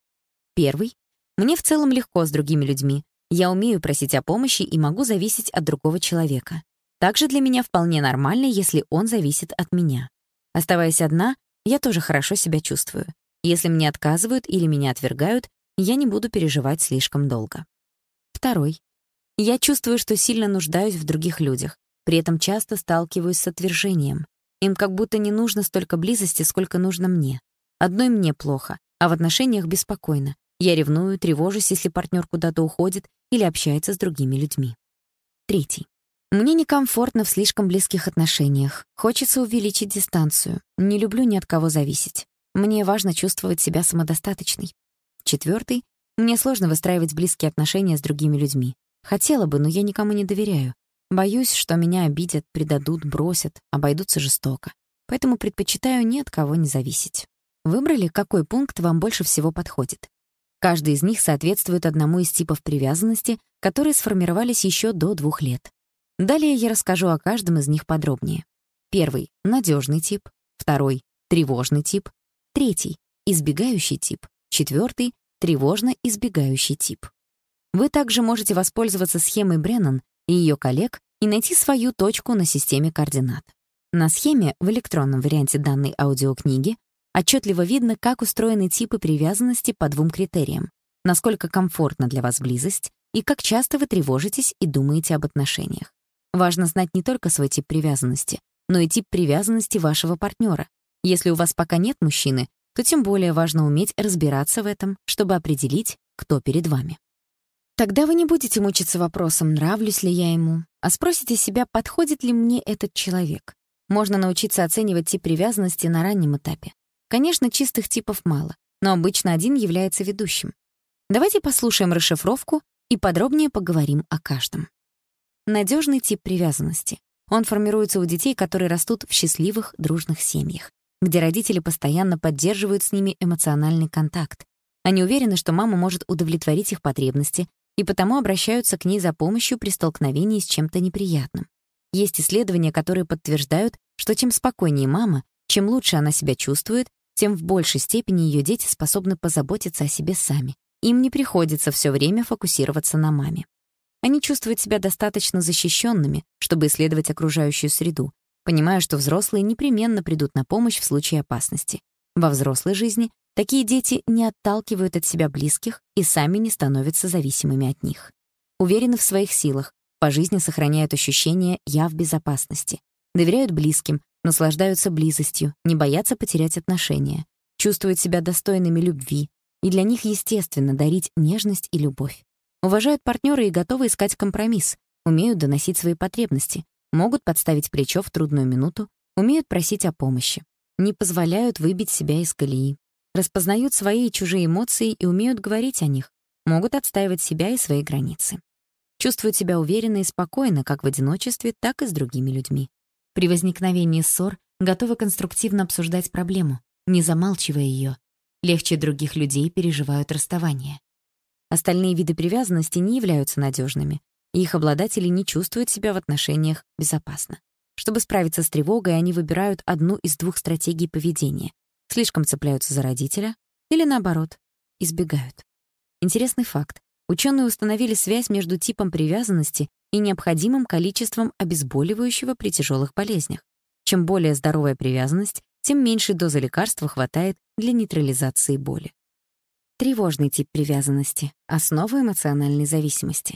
Первый. Мне в целом легко с другими людьми. Я умею просить о помощи и могу зависеть от другого человека. Также для меня вполне нормально, если он зависит от меня. Оставаясь одна, я тоже хорошо себя чувствую. Если мне отказывают или меня отвергают, я не буду переживать слишком долго. Второй. Я чувствую, что сильно нуждаюсь в других людях, при этом часто сталкиваюсь с отвержением. Им как будто не нужно столько близости, сколько нужно мне. Одной мне плохо, а в отношениях беспокойно. Я ревную, тревожусь, если партнер куда-то уходит или общается с другими людьми. Третий. Мне некомфортно в слишком близких отношениях. Хочется увеличить дистанцию. Не люблю ни от кого зависеть. Мне важно чувствовать себя самодостаточной. Четвертый. Мне сложно выстраивать близкие отношения с другими людьми. Хотела бы, но я никому не доверяю. Боюсь, что меня обидят, предадут, бросят, обойдутся жестоко. Поэтому предпочитаю ни от кого не зависеть. Выбрали, какой пункт вам больше всего подходит? Каждый из них соответствует одному из типов привязанности, которые сформировались еще до 2 лет. Далее я расскажу о каждом из них подробнее. Первый — надежный тип. Второй — тревожный тип. Третий — избегающий тип. Четвертый — тревожно-избегающий тип. Вы также можете воспользоваться схемой Бреннан и ее коллег и найти свою точку на системе координат. На схеме в электронном варианте данной аудиокниги отчетливо видно, как устроены типы привязанности по 2 критериям: насколько комфортна для вас близость и как часто вы тревожитесь и думаете об отношениях. Важно знать не только свой тип привязанности, но и тип привязанности вашего партнера. Если у вас пока нет мужчины, то тем более важно уметь разбираться в этом, чтобы определить, кто перед вами. Тогда вы не будете мучиться вопросом, нравлюсь ли я ему, а спросите себя, подходит ли мне этот человек. Можно научиться оценивать тип привязанности на раннем этапе. Конечно, чистых типов мало, но обычно один является ведущим. Давайте послушаем расшифровку и подробнее поговорим о каждом. Надежный тип привязанности. Он формируется у детей, которые растут в счастливых, дружных семьях, где родители постоянно поддерживают с ними эмоциональный контакт. Они уверены, что мама может удовлетворить их потребности, и потому обращаются к ней за помощью при столкновении с чем-то неприятным. Есть исследования, которые подтверждают, что чем спокойнее мама, чем лучше она себя чувствует, тем в большей степени ее дети способны позаботиться о себе сами. Им не приходится все время фокусироваться на маме. Они чувствуют себя достаточно защищенными, чтобы исследовать окружающую среду, понимая, что взрослые непременно придут на помощь в случае опасности. Во взрослой жизни такие дети не отталкивают от себя близких и сами не становятся зависимыми от них. Уверены в своих силах, по жизни сохраняют ощущение «я в безопасности», доверяют близким, наслаждаются близостью, не боятся потерять отношения, чувствуют себя достойными любви, и для них естественно дарить нежность и любовь. Уважают партнера и готовы искать компромисс, умеют доносить свои потребности, могут подставить плечо в трудную минуту, умеют просить о помощи, не позволяют выбить себя из колеи, распознают свои и чужие эмоции и умеют говорить о них, могут отстаивать себя и свои границы. Чувствуют себя уверенно и спокойно как в одиночестве, так и с другими людьми. При возникновении ссор готовы конструктивно обсуждать проблему, не замалчивая ее. Легче других людей переживают расставание. Остальные виды привязанности не являются надежными, и их обладатели не чувствуют себя в отношениях безопасно. Чтобы справиться с тревогой, они выбирают одну из 2 стратегий поведения: слишком цепляются за родителя или, наоборот, избегают. Интересный факт. Ученые установили связь между типом привязанности и необходимым количеством обезболивающего при тяжелых болезнях. Чем более здоровая привязанность, тем меньшей дозы лекарства хватает для нейтрализации боли. Тревожный тип привязанности — основа эмоциональной зависимости.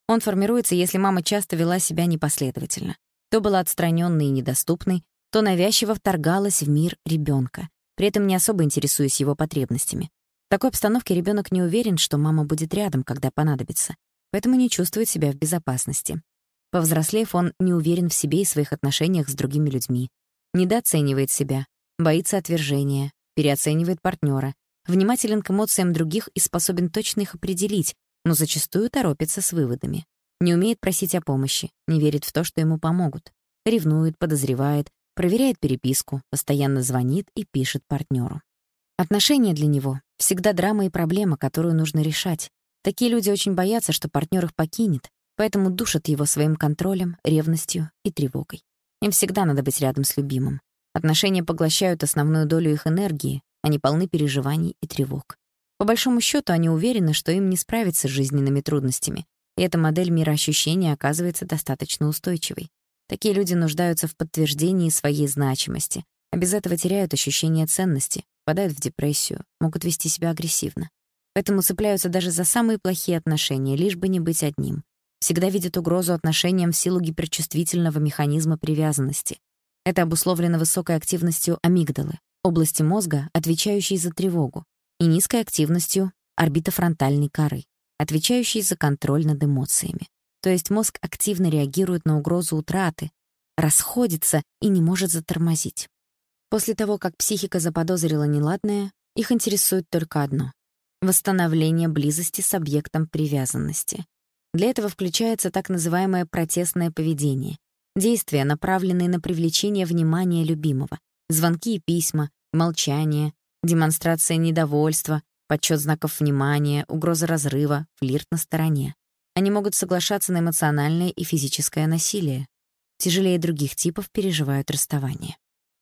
Он формируется, если мама часто вела себя непоследовательно. То была отстранённой и недоступной, то навязчиво вторгалась в мир ребёнка, при этом не особо интересуясь его потребностями. В такой обстановке ребёнок не уверен, что мама будет рядом, когда понадобится, поэтому не чувствует себя в безопасности. Повзрослев, он не уверен в себе и своих отношениях с другими людьми, недооценивает себя, боится отвержения, переоценивает партнёра, внимателен к эмоциям других и способен точно их определить, но зачастую торопится с выводами. Не умеет просить о помощи, не верит в то, что ему помогут. Ревнует, подозревает, проверяет переписку, постоянно звонит и пишет партнеру. Отношения для него — всегда драма и проблема, которую нужно решать. Такие люди очень боятся, что партнер их покинет, поэтому душат его своим контролем, ревностью и тревогой. Им всегда надо быть рядом с любимым. Отношения поглощают основную долю их энергии, они полны переживаний и тревог. По большому счету, они уверены, что им не справиться с жизненными трудностями, и эта модель мироощущения оказывается достаточно устойчивой. Такие люди нуждаются в подтверждении своей значимости, а без этого теряют ощущение ценности, впадают в депрессию, могут вести себя агрессивно. Поэтому цепляются даже за самые плохие отношения, лишь бы не быть одним. Всегда видят угрозу отношениям в силу гиперчувствительного механизма привязанности. Это обусловлено высокой активностью амигдалы, области мозга, отвечающей за тревогу, и низкой активностью орбитофронтальной коры, отвечающей за контроль над эмоциями. То есть мозг активно реагирует на угрозу утраты, расходится и не может затормозить. После того, как психика заподозрила неладное, их интересует только одно — восстановление близости с объектом привязанности. Для этого включается так называемое протестное поведение, действия, направленные на привлечение внимания любимого, звонки и письма, молчание, демонстрация недовольства, подсчёт знаков внимания, угроза разрыва, флирт на стороне. Они могут соглашаться на эмоциональное и физическое насилие. Тяжелее других типов переживают расставание.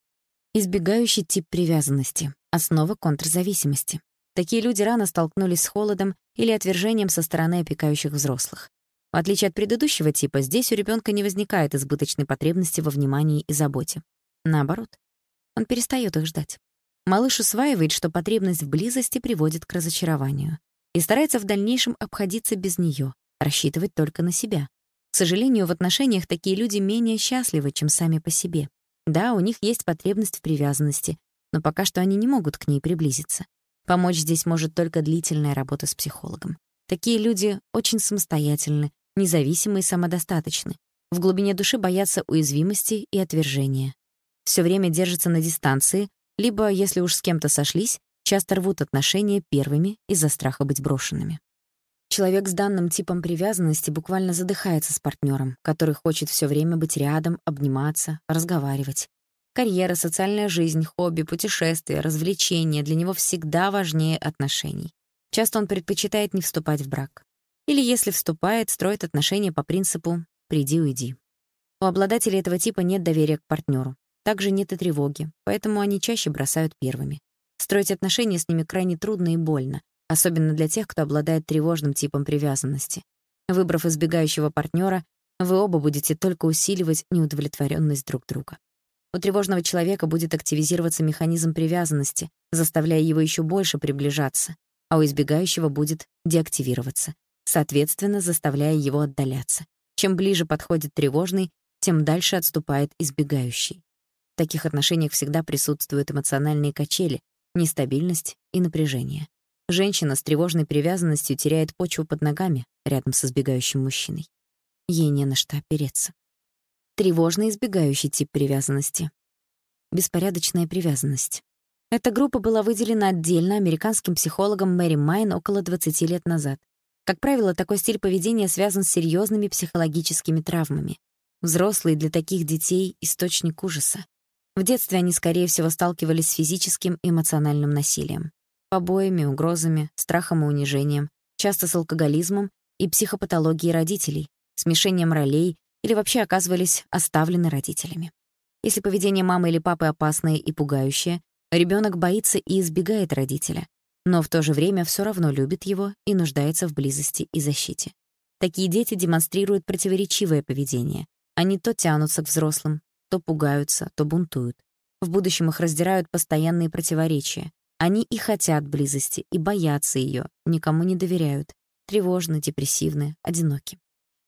Избегающий тип привязанности — основа контрзависимости. Такие люди рано столкнулись с холодом или отвержением со стороны опекающих взрослых. В отличие от предыдущего типа, здесь у ребёнка не возникает избыточной потребности во внимании и заботе. Наоборот, он перестаёт их ждать. Малыш усваивает, что потребность в близости приводит к разочарованию, и старается в дальнейшем обходиться без неё, рассчитывать только на себя. К сожалению, в отношениях такие люди менее счастливы, чем сами по себе. Да, у них есть потребность в привязанности, но пока что они не могут к ней приблизиться. Помочь здесь может только длительная работа с психологом. Такие люди очень самостоятельны, независимы и самодостаточны. В глубине души боятся уязвимости и отвержения. Всё время держатся на дистанции, либо, если уж с кем-то сошлись, часто рвут отношения первыми из-за страха быть брошенными. Человек с данным типом привязанности буквально задыхается с партнером, который хочет все время быть рядом, обниматься, разговаривать. Карьера, социальная жизнь, хобби, путешествия, развлечения для него всегда важнее отношений. Часто он предпочитает не вступать в брак. Или, если вступает, строит отношения по принципу «приди, уйди». У обладателей этого типа нет доверия к партнеру. Также нет и тревоги, поэтому они чаще бросают первыми. Строить отношения с ними крайне трудно и больно, особенно для тех, кто обладает тревожным типом привязанности. Выбрав избегающего партнера, вы оба будете только усиливать неудовлетворенность друг друга. У тревожного человека будет активизироваться механизм привязанности, заставляя его еще больше приближаться, а у избегающего будет деактивироваться, соответственно, заставляя его отдаляться. Чем ближе подходит тревожный, тем дальше отступает избегающий. В таких отношениях всегда присутствуют эмоциональные качели, нестабильность и напряжение. Женщина с тревожной привязанностью теряет почву под ногами рядом с избегающим мужчиной. Ей не на что опереться. Тревожный избегающий тип привязанности. Беспорядочная привязанность. Эта группа была выделена отдельно американским психологом Мэри Майн около 20 лет назад. Как правило, такой стиль поведения связан с серьезными психологическими травмами. Взрослые для таких детей — источник ужаса. В детстве они, скорее всего, сталкивались с физическим и эмоциональным насилием, побоями, угрозами, страхом и унижением, часто с алкоголизмом и психопатологией родителей, смешением ролей или вообще оказывались оставлены родителями. Если поведение мамы или папы опасное и пугающее, ребенок боится и избегает родителя, но в то же время все равно любит его и нуждается в близости и защите. Такие дети демонстрируют противоречивое поведение. Они то тянутся к взрослым, то пугаются, то бунтуют. В будущем их раздирают постоянные противоречия. Они и хотят близости, и боятся ее, никому не доверяют, тревожны, депрессивны, одиноки.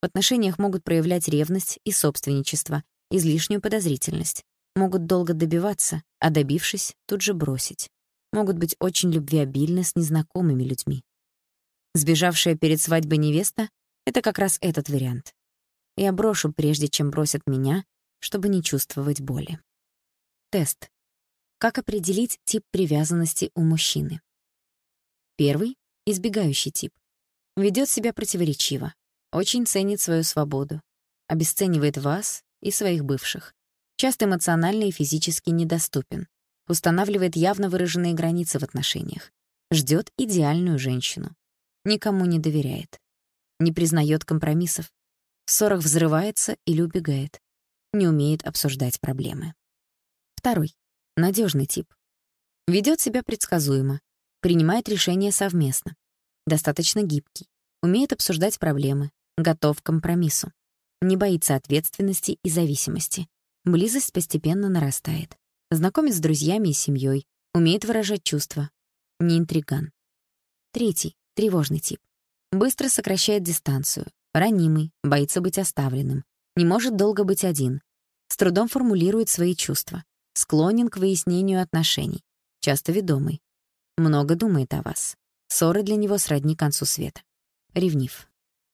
В отношениях могут проявлять ревность и собственничество, излишнюю подозрительность. Могут долго добиваться, а добившись, тут же бросить. Могут быть очень любвеобильны с незнакомыми людьми. Сбежавшая перед свадьбой невеста — это как раз этот вариант. Я брошу, прежде чем бросят меня, чтобы не чувствовать боли. Тест. Как определить тип привязанности у мужчины? Первый — избегающий тип. Ведет себя противоречиво, очень ценит свою свободу, обесценивает вас и своих бывших, часто эмоционально и физически недоступен, устанавливает явно выраженные границы в отношениях, ждет идеальную женщину, никому не доверяет, не признает компромиссов, в ссорах взрывается или убегает, не умеет обсуждать проблемы. Второй — надежный тип. Ведет себя предсказуемо, принимает решения совместно, достаточно гибкий, умеет обсуждать проблемы, готов к компромиссу, не боится ответственности и зависимости. Близость постепенно нарастает. Знакомит с друзьями и семьей, умеет выражать чувства. Не интриган. Третий — тревожный тип. Быстро сокращает дистанцию, ранимый, боится быть оставленным, не может долго быть один, с трудом формулирует свои чувства, склонен к выяснению отношений, часто ведомый, много думает о вас. Ссоры для него сродни концу света. Ревнив.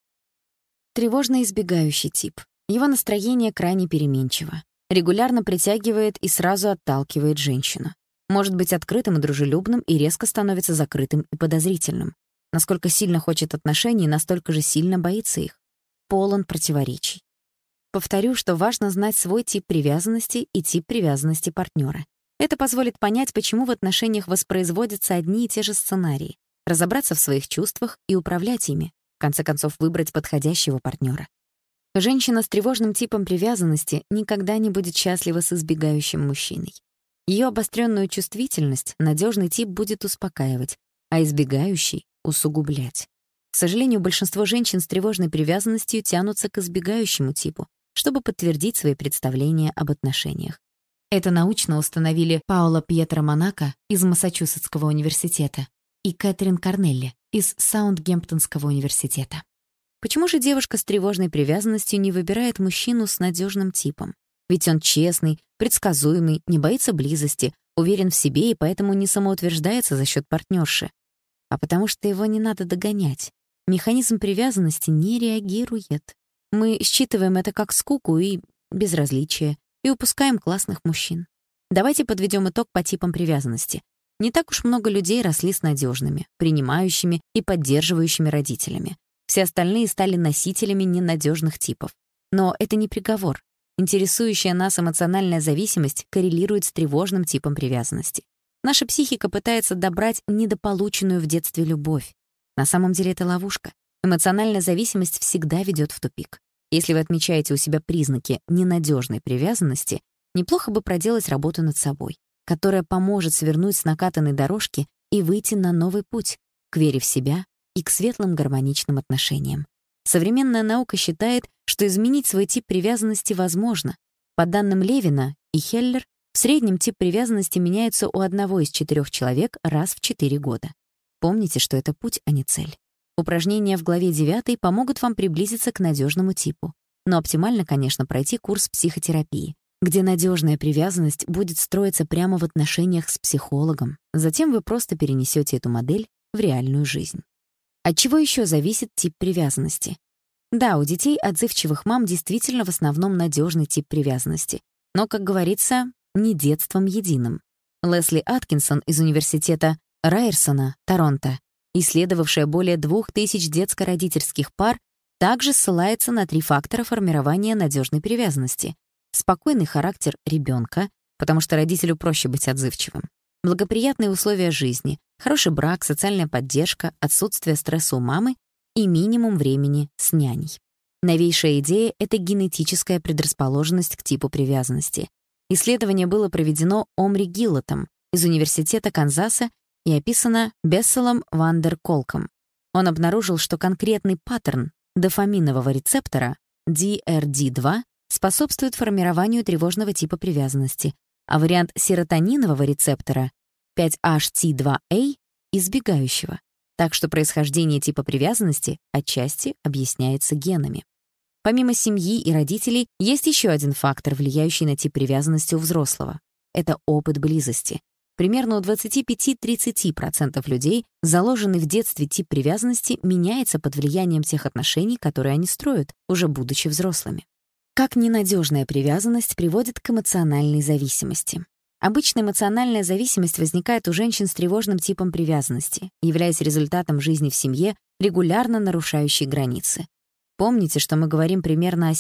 Тревожно-избегающий тип. Его настроение крайне переменчиво. Регулярно притягивает и сразу отталкивает женщину. Может быть открытым и дружелюбным и резко становится закрытым и подозрительным. Насколько сильно хочет отношений, настолько же сильно боится их. Полон противоречий. Повторю, что важно знать свой тип привязанности и тип привязанности партнера. Это позволит понять, почему в отношениях воспроизводятся одни и те же сценарии, разобраться в своих чувствах и управлять ими, в конце концов выбрать подходящего партнера. Женщина с тревожным типом привязанности никогда не будет счастлива с избегающим мужчиной. Ее обостренную чувствительность надежный тип будет успокаивать, а избегающий — усугублять. К сожалению, большинство женщин с тревожной привязанностью тянутся к избегающему типу, чтобы подтвердить свои представления об отношениях. Это научно установили Паоло Пьетро Монако из Массачусетского университета и Кэтрин Корнелли из Саундгемптонского университета. Почему же девушка с тревожной привязанностью не выбирает мужчину с надежным типом? Ведь он честный, предсказуемый, не боится близости, уверен в себе и поэтому не самоутверждается за счет партнерши. А потому что его не надо догонять. Механизм привязанности не реагирует. Мы считываем это как скуку и безразличие, и упускаем классных мужчин. Давайте подведем итог по типам привязанности. Не так уж много людей росли с надежными, принимающими и поддерживающими родителями. Все остальные стали носителями ненадежных типов. Но это не приговор. Интересующая нас эмоциональная зависимость коррелирует с тревожным типом привязанности. Наша психика пытается добрать недополученную в детстве любовь. На самом деле это ловушка. Эмоциональная зависимость всегда ведет в тупик. Если вы отмечаете у себя признаки ненадежной привязанности, неплохо бы проделать работу над собой, которая поможет свернуть с накатанной дорожки и выйти на новый путь к вере в себя и к светлым гармоничным отношениям. Современная наука считает, что изменить свой тип привязанности возможно. По данным Левина и Хеллер, в среднем тип привязанности меняется у 1 из 4 человек раз в 4 года. Помните, что это путь, а не цель. Упражнения в главе 9 помогут вам приблизиться к надежному типу. Но оптимально, конечно, пройти курс психотерапии, где надежная привязанность будет строиться прямо в отношениях с психологом. Затем вы просто перенесете эту модель в реальную жизнь. От чего еще зависит тип привязанности? Да, у детей отзывчивых мам действительно в основном надежный тип привязанности. Но, как говорится, не детством единым. Лесли Аткинсон из университета Райерсона, Торонто, исследовавшая более 2000 детско-родительских пар, также ссылается на 3 фактора формирования надежной привязанности. Спокойный характер ребенка, потому что родителю проще быть отзывчивым. Благоприятные условия жизни, хороший брак, социальная поддержка, отсутствие стресса у мамы и минимум времени с няней. Новейшая идея — это генетическая предрасположенность к типу привязанности. Исследование было проведено Омри Гиллотом из Университета Канзаса и описано Бесселом ван дер Колком. Он обнаружил, что конкретный паттерн дофаминового рецептора DRD2 способствует формированию тревожного типа привязанности, а вариант серотонинового рецептора 5-HT2A — избегающего. Так что происхождение типа привязанности отчасти объясняется генами. Помимо семьи и родителей, есть еще один фактор, влияющий на тип привязанности у взрослого. Это опыт близости. Примерно у 25-30% людей заложенный в детстве тип привязанности меняется под влиянием тех отношений, которые они строят, уже будучи взрослыми. Как ненадежная привязанность приводит к эмоциональной зависимости. Обычно эмоциональная зависимость возникает у женщин с тревожным типом привязанности, являясь результатом жизни в семье, регулярно нарушающей границы. Помните, что мы говорим примерно о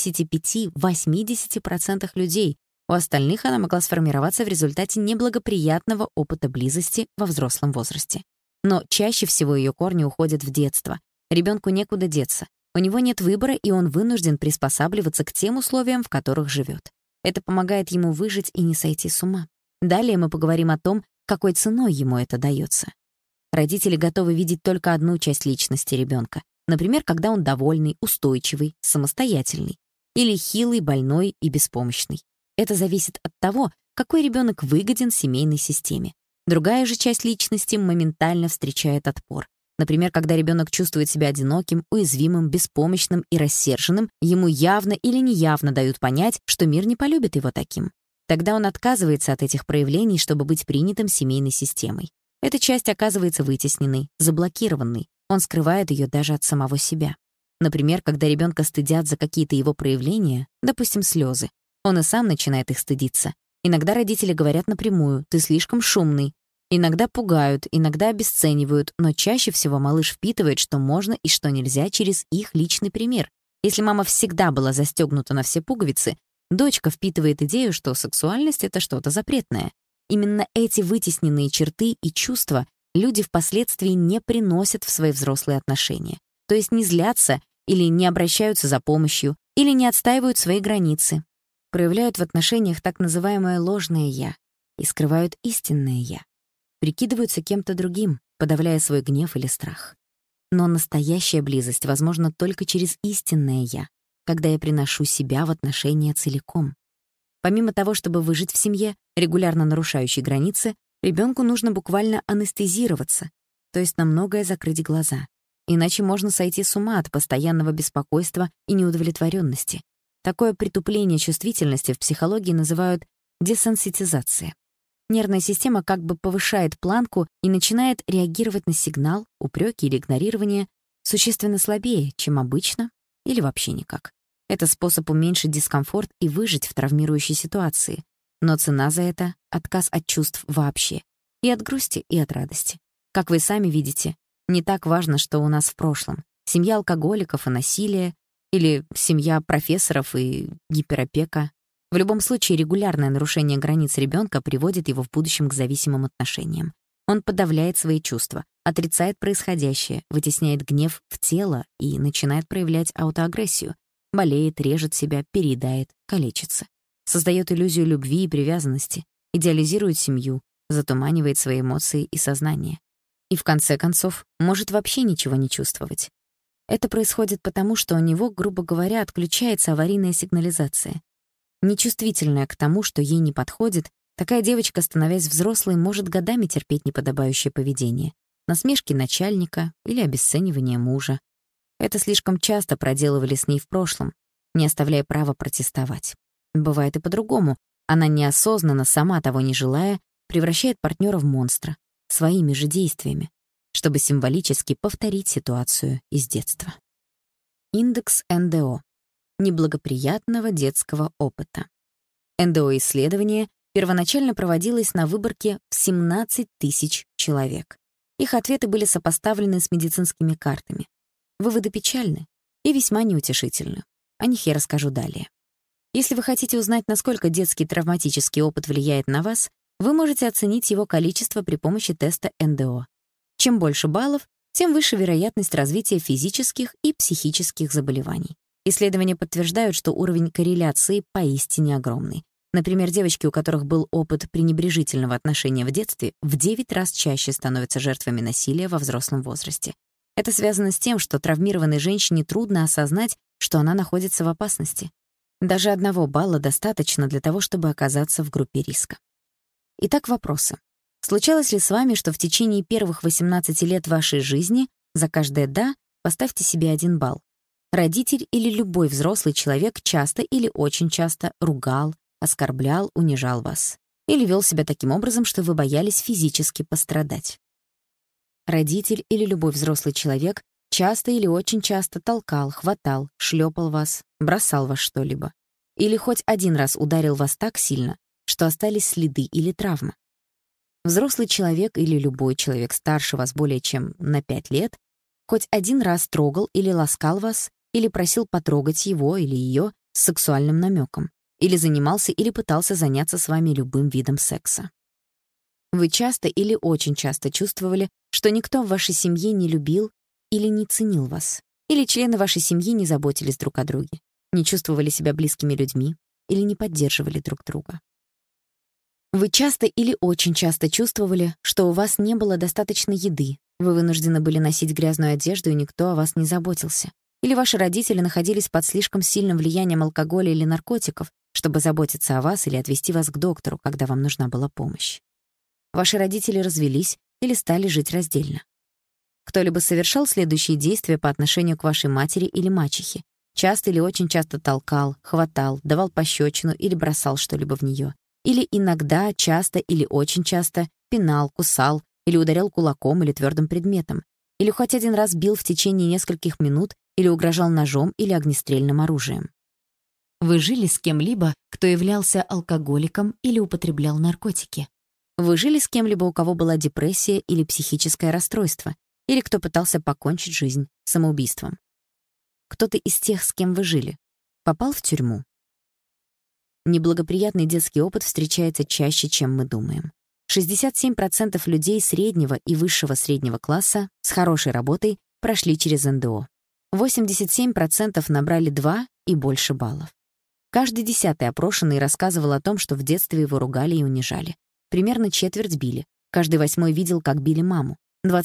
75-80% людей. У остальных она могла сформироваться в результате неблагоприятного опыта близости во взрослом возрасте. Но чаще всего ее корни уходят в детство. Ребенку некуда деться. У него нет выбора, и он вынужден приспосабливаться к тем условиям, в которых живет. Это помогает ему выжить и не сойти с ума. Далее мы поговорим о том, какой ценой ему это дается. Родители готовы видеть только одну часть личности ребенка. Например, когда он довольный, устойчивый, самостоятельный. Или хилый, больной и беспомощный. Это зависит от того, какой ребенок выгоден семейной системе. Другая же часть личности моментально встречает отпор. Например, когда ребенок чувствует себя одиноким, уязвимым, беспомощным и рассерженным, ему явно или неявно дают понять, что мир не полюбит его таким. Тогда он отказывается от этих проявлений, чтобы быть принятым семейной системой. Эта часть оказывается вытесненной, заблокированной. Он скрывает ее даже от самого себя. Например, когда ребенка стыдят за какие-то его проявления, допустим, слезы, он и сам начинает их стыдиться. Иногда родители говорят напрямую: «Ты слишком шумный». Иногда пугают, иногда обесценивают, но чаще всего малыш впитывает, что можно и что нельзя через их личный пример. Если мама всегда была застегнута на все пуговицы, дочка впитывает идею, что сексуальность — это что-то запретное. Именно эти вытесненные черты и чувства люди впоследствии не приносят в свои взрослые отношения. То есть не злятся или не обращаются за помощью, или не отстаивают свои границы. Проявляют в отношениях так называемое ложное «я» и скрывают истинное «я». Прикидываются кем-то другим, подавляя свой гнев или страх. Но настоящая близость возможна только через истинное «я», когда я приношу себя в отношения целиком. Помимо того, чтобы выжить в семье, регулярно нарушающей границы, ребенку нужно буквально анестезироваться, то есть на многое закрыть глаза. Иначе можно сойти с ума от постоянного беспокойства и неудовлетворенности. Такое притупление чувствительности в психологии называют десенситизацией. Нервная система как бы повышает планку и начинает реагировать на сигнал, упреки или игнорирование существенно слабее, чем обычно, или вообще никак. Это способ уменьшить дискомфорт и выжить в травмирующей ситуации. Но цена за это — отказ от чувств вообще. И от грусти, и от радости. Как вы сами видите, не так важно, что у нас в прошлом. Семья алкоголиков и насилие, или семья профессоров и гиперопека. В любом случае, регулярное нарушение границ ребенка приводит его в будущем к зависимым отношениям. Он подавляет свои чувства, отрицает происходящее, вытесняет гнев в тело и начинает проявлять аутоагрессию. Болеет, режет себя, переедает, калечится. Создает иллюзию любви и привязанности, идеализирует семью, затуманивает свои эмоции и сознание. И в конце концов, может вообще ничего не чувствовать. Это происходит потому, что у него, грубо говоря, отключается аварийная сигнализация. Нечувствительная к тому, что ей не подходит, такая девочка, становясь взрослой, может годами терпеть неподобающее поведение, насмешки начальника или обесценивание мужа. Это слишком часто проделывали с ней в прошлом, не оставляя права протестовать. Бывает и по-другому. Она неосознанно, сама того не желая, превращает партнера в монстра своими же действиями, чтобы символически повторить ситуацию из детства. Индекс НДО. Неблагоприятного детского опыта. НДО-исследование первоначально проводилось на выборке в 17 тысяч человек. Их ответы были сопоставлены с медицинскими картами. Выводы печальны и весьма неутешительны. О них я расскажу далее. Если вы хотите узнать, насколько детский травматический опыт влияет на вас, вы можете оценить его количество при помощи теста НДО. Чем больше баллов, тем выше вероятность развития физических и психических заболеваний. Исследования подтверждают, что уровень корреляции поистине огромный. Например, девочки, у которых был опыт пренебрежительного отношения в детстве, в 9 раз чаще становятся жертвами насилия во взрослом возрасте. Это связано с тем, что травмированной женщине трудно осознать, что она находится в опасности. Даже 1 балла достаточно для того, чтобы оказаться в группе риска. Итак, вопросы. Случалось ли с вами, что в течение первых 18 лет вашей жизни за каждое «да» поставьте себе 1 балл? Родитель или любой взрослый человек часто или очень часто ругал, оскорблял, унижал вас. Или вел себя таким образом, что вы боялись физически пострадать. Родитель или любой взрослый человек часто или очень часто толкал, хватал, шлепал вас, бросал вас что-либо. Или хоть один раз ударил вас так сильно, что остались следы или травмы. Взрослый человек или любой человек старше вас более чем на 5 лет хоть один раз трогал или ласкал вас, или просил потрогать его или ее с сексуальным намеком, или занимался или пытался заняться с вами любым видом секса. Вы часто или очень часто чувствовали, что никто в вашей семье не любил или не ценил вас, или члены вашей семьи не заботились друг о друге, не чувствовали себя близкими людьми или не поддерживали друг друга. Вы часто или очень часто чувствовали, что у вас не было достаточно еды, вы вынуждены были носить грязную одежду, и никто о вас не заботился. Или ваши родители находились под слишком сильным влиянием алкоголя или наркотиков, чтобы заботиться о вас или отвезти вас к доктору, когда вам нужна была помощь. Ваши родители развелись или стали жить раздельно. Кто-либо совершал следующие действия по отношению к вашей матери или мачехе. Часто или очень часто толкал, хватал, давал пощечину или бросал что-либо в нее. Или иногда, часто или очень часто пинал, кусал или ударял кулаком или твердым предметом. Или хоть один раз бил в течение нескольких минут или угрожал ножом или огнестрельным оружием. Вы жили с кем-либо, кто являлся алкоголиком или употреблял наркотики. Вы жили с кем-либо, у кого была депрессия или психическое расстройство, или кто пытался покончить жизнь самоубийством. Кто-то из тех, с кем вы жили, попал в тюрьму. Неблагоприятный детский опыт встречается чаще, чем мы думаем. 67% людей среднего и высшего среднего класса с хорошей работой прошли через НДО. 87% набрали 2 и больше баллов. Каждый 10-й опрошенный рассказывал о том, что в детстве его ругали и унижали. Примерно четверть били. Каждый 8-й видел, как били маму.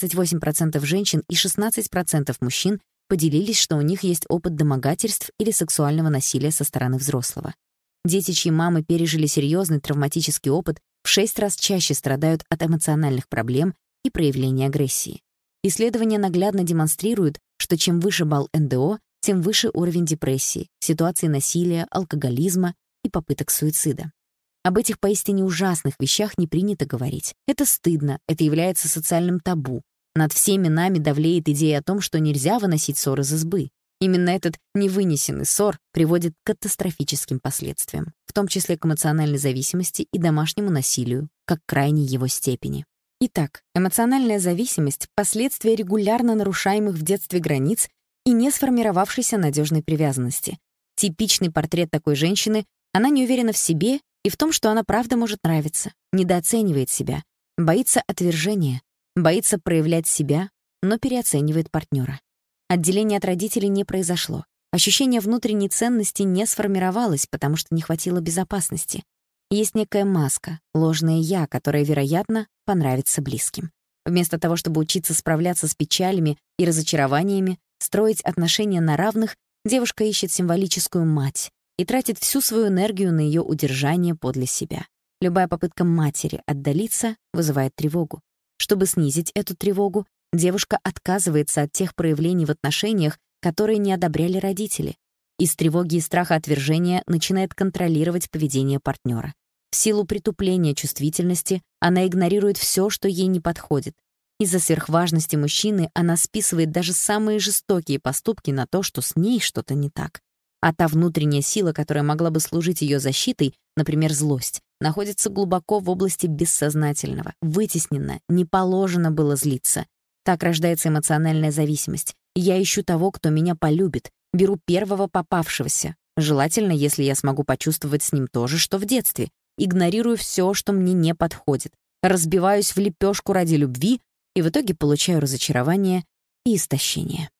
28% женщин и 16% мужчин поделились, что у них есть опыт домогательств или сексуального насилия со стороны взрослого. Дети, чьи мамы пережили серьезный травматический опыт, в 6 раз чаще страдают от эмоциональных проблем и проявления агрессии. Исследования наглядно демонстрируют, что чем выше балл НДО, тем выше уровень депрессии, ситуации насилия, алкоголизма и попыток суицида. Об этих поистине ужасных вещах не принято говорить. Это стыдно, это является социальным табу. Над всеми нами давлеет идея о том, что нельзя выносить ссор из избы. Именно этот невынесенный ссор приводит к катастрофическим последствиям, в том числе к эмоциональной зависимости и домашнему насилию, как крайней его степени. Итак, эмоциональная зависимость — последствия регулярно нарушаемых в детстве границ и не сформировавшейся надежной привязанности. Типичный портрет такой женщины — она не уверена в себе и в том, что она правда может нравиться, недооценивает себя, боится отвержения, боится проявлять себя, но переоценивает партнера. Отделение от родителей не произошло. Ощущение внутренней ценности не сформировалось, потому что не хватило безопасности. Есть некая маска, ложное «я», которое, вероятно, понравится близким. Вместо того, чтобы учиться справляться с печалями и разочарованиями, строить отношения на равных, девушка ищет символическую мать и тратит всю свою энергию на ее удержание подле себя. Любая попытка матери отдалиться вызывает тревогу. Чтобы снизить эту тревогу, девушка отказывается от тех проявлений в отношениях, которые не одобряли родители. Из тревоги и страха отвержения начинает контролировать поведение партнера. В силу притупления чувствительности она игнорирует все, что ей не подходит. Из-за сверхважности мужчины она списывает даже самые жестокие поступки на то, что с ней что-то не так. А та внутренняя сила, которая могла бы служить ее защитой, например, злость, находится глубоко в области бессознательного, вытеснена, не положено было злиться. Так рождается эмоциональная зависимость. Я ищу того, кто меня полюбит, беру первого попавшегося, желательно, если я смогу почувствовать с ним то же, что в детстве, игнорирую все, что мне не подходит, разбиваюсь в лепешку ради любви и в итоге получаю разочарование и истощение.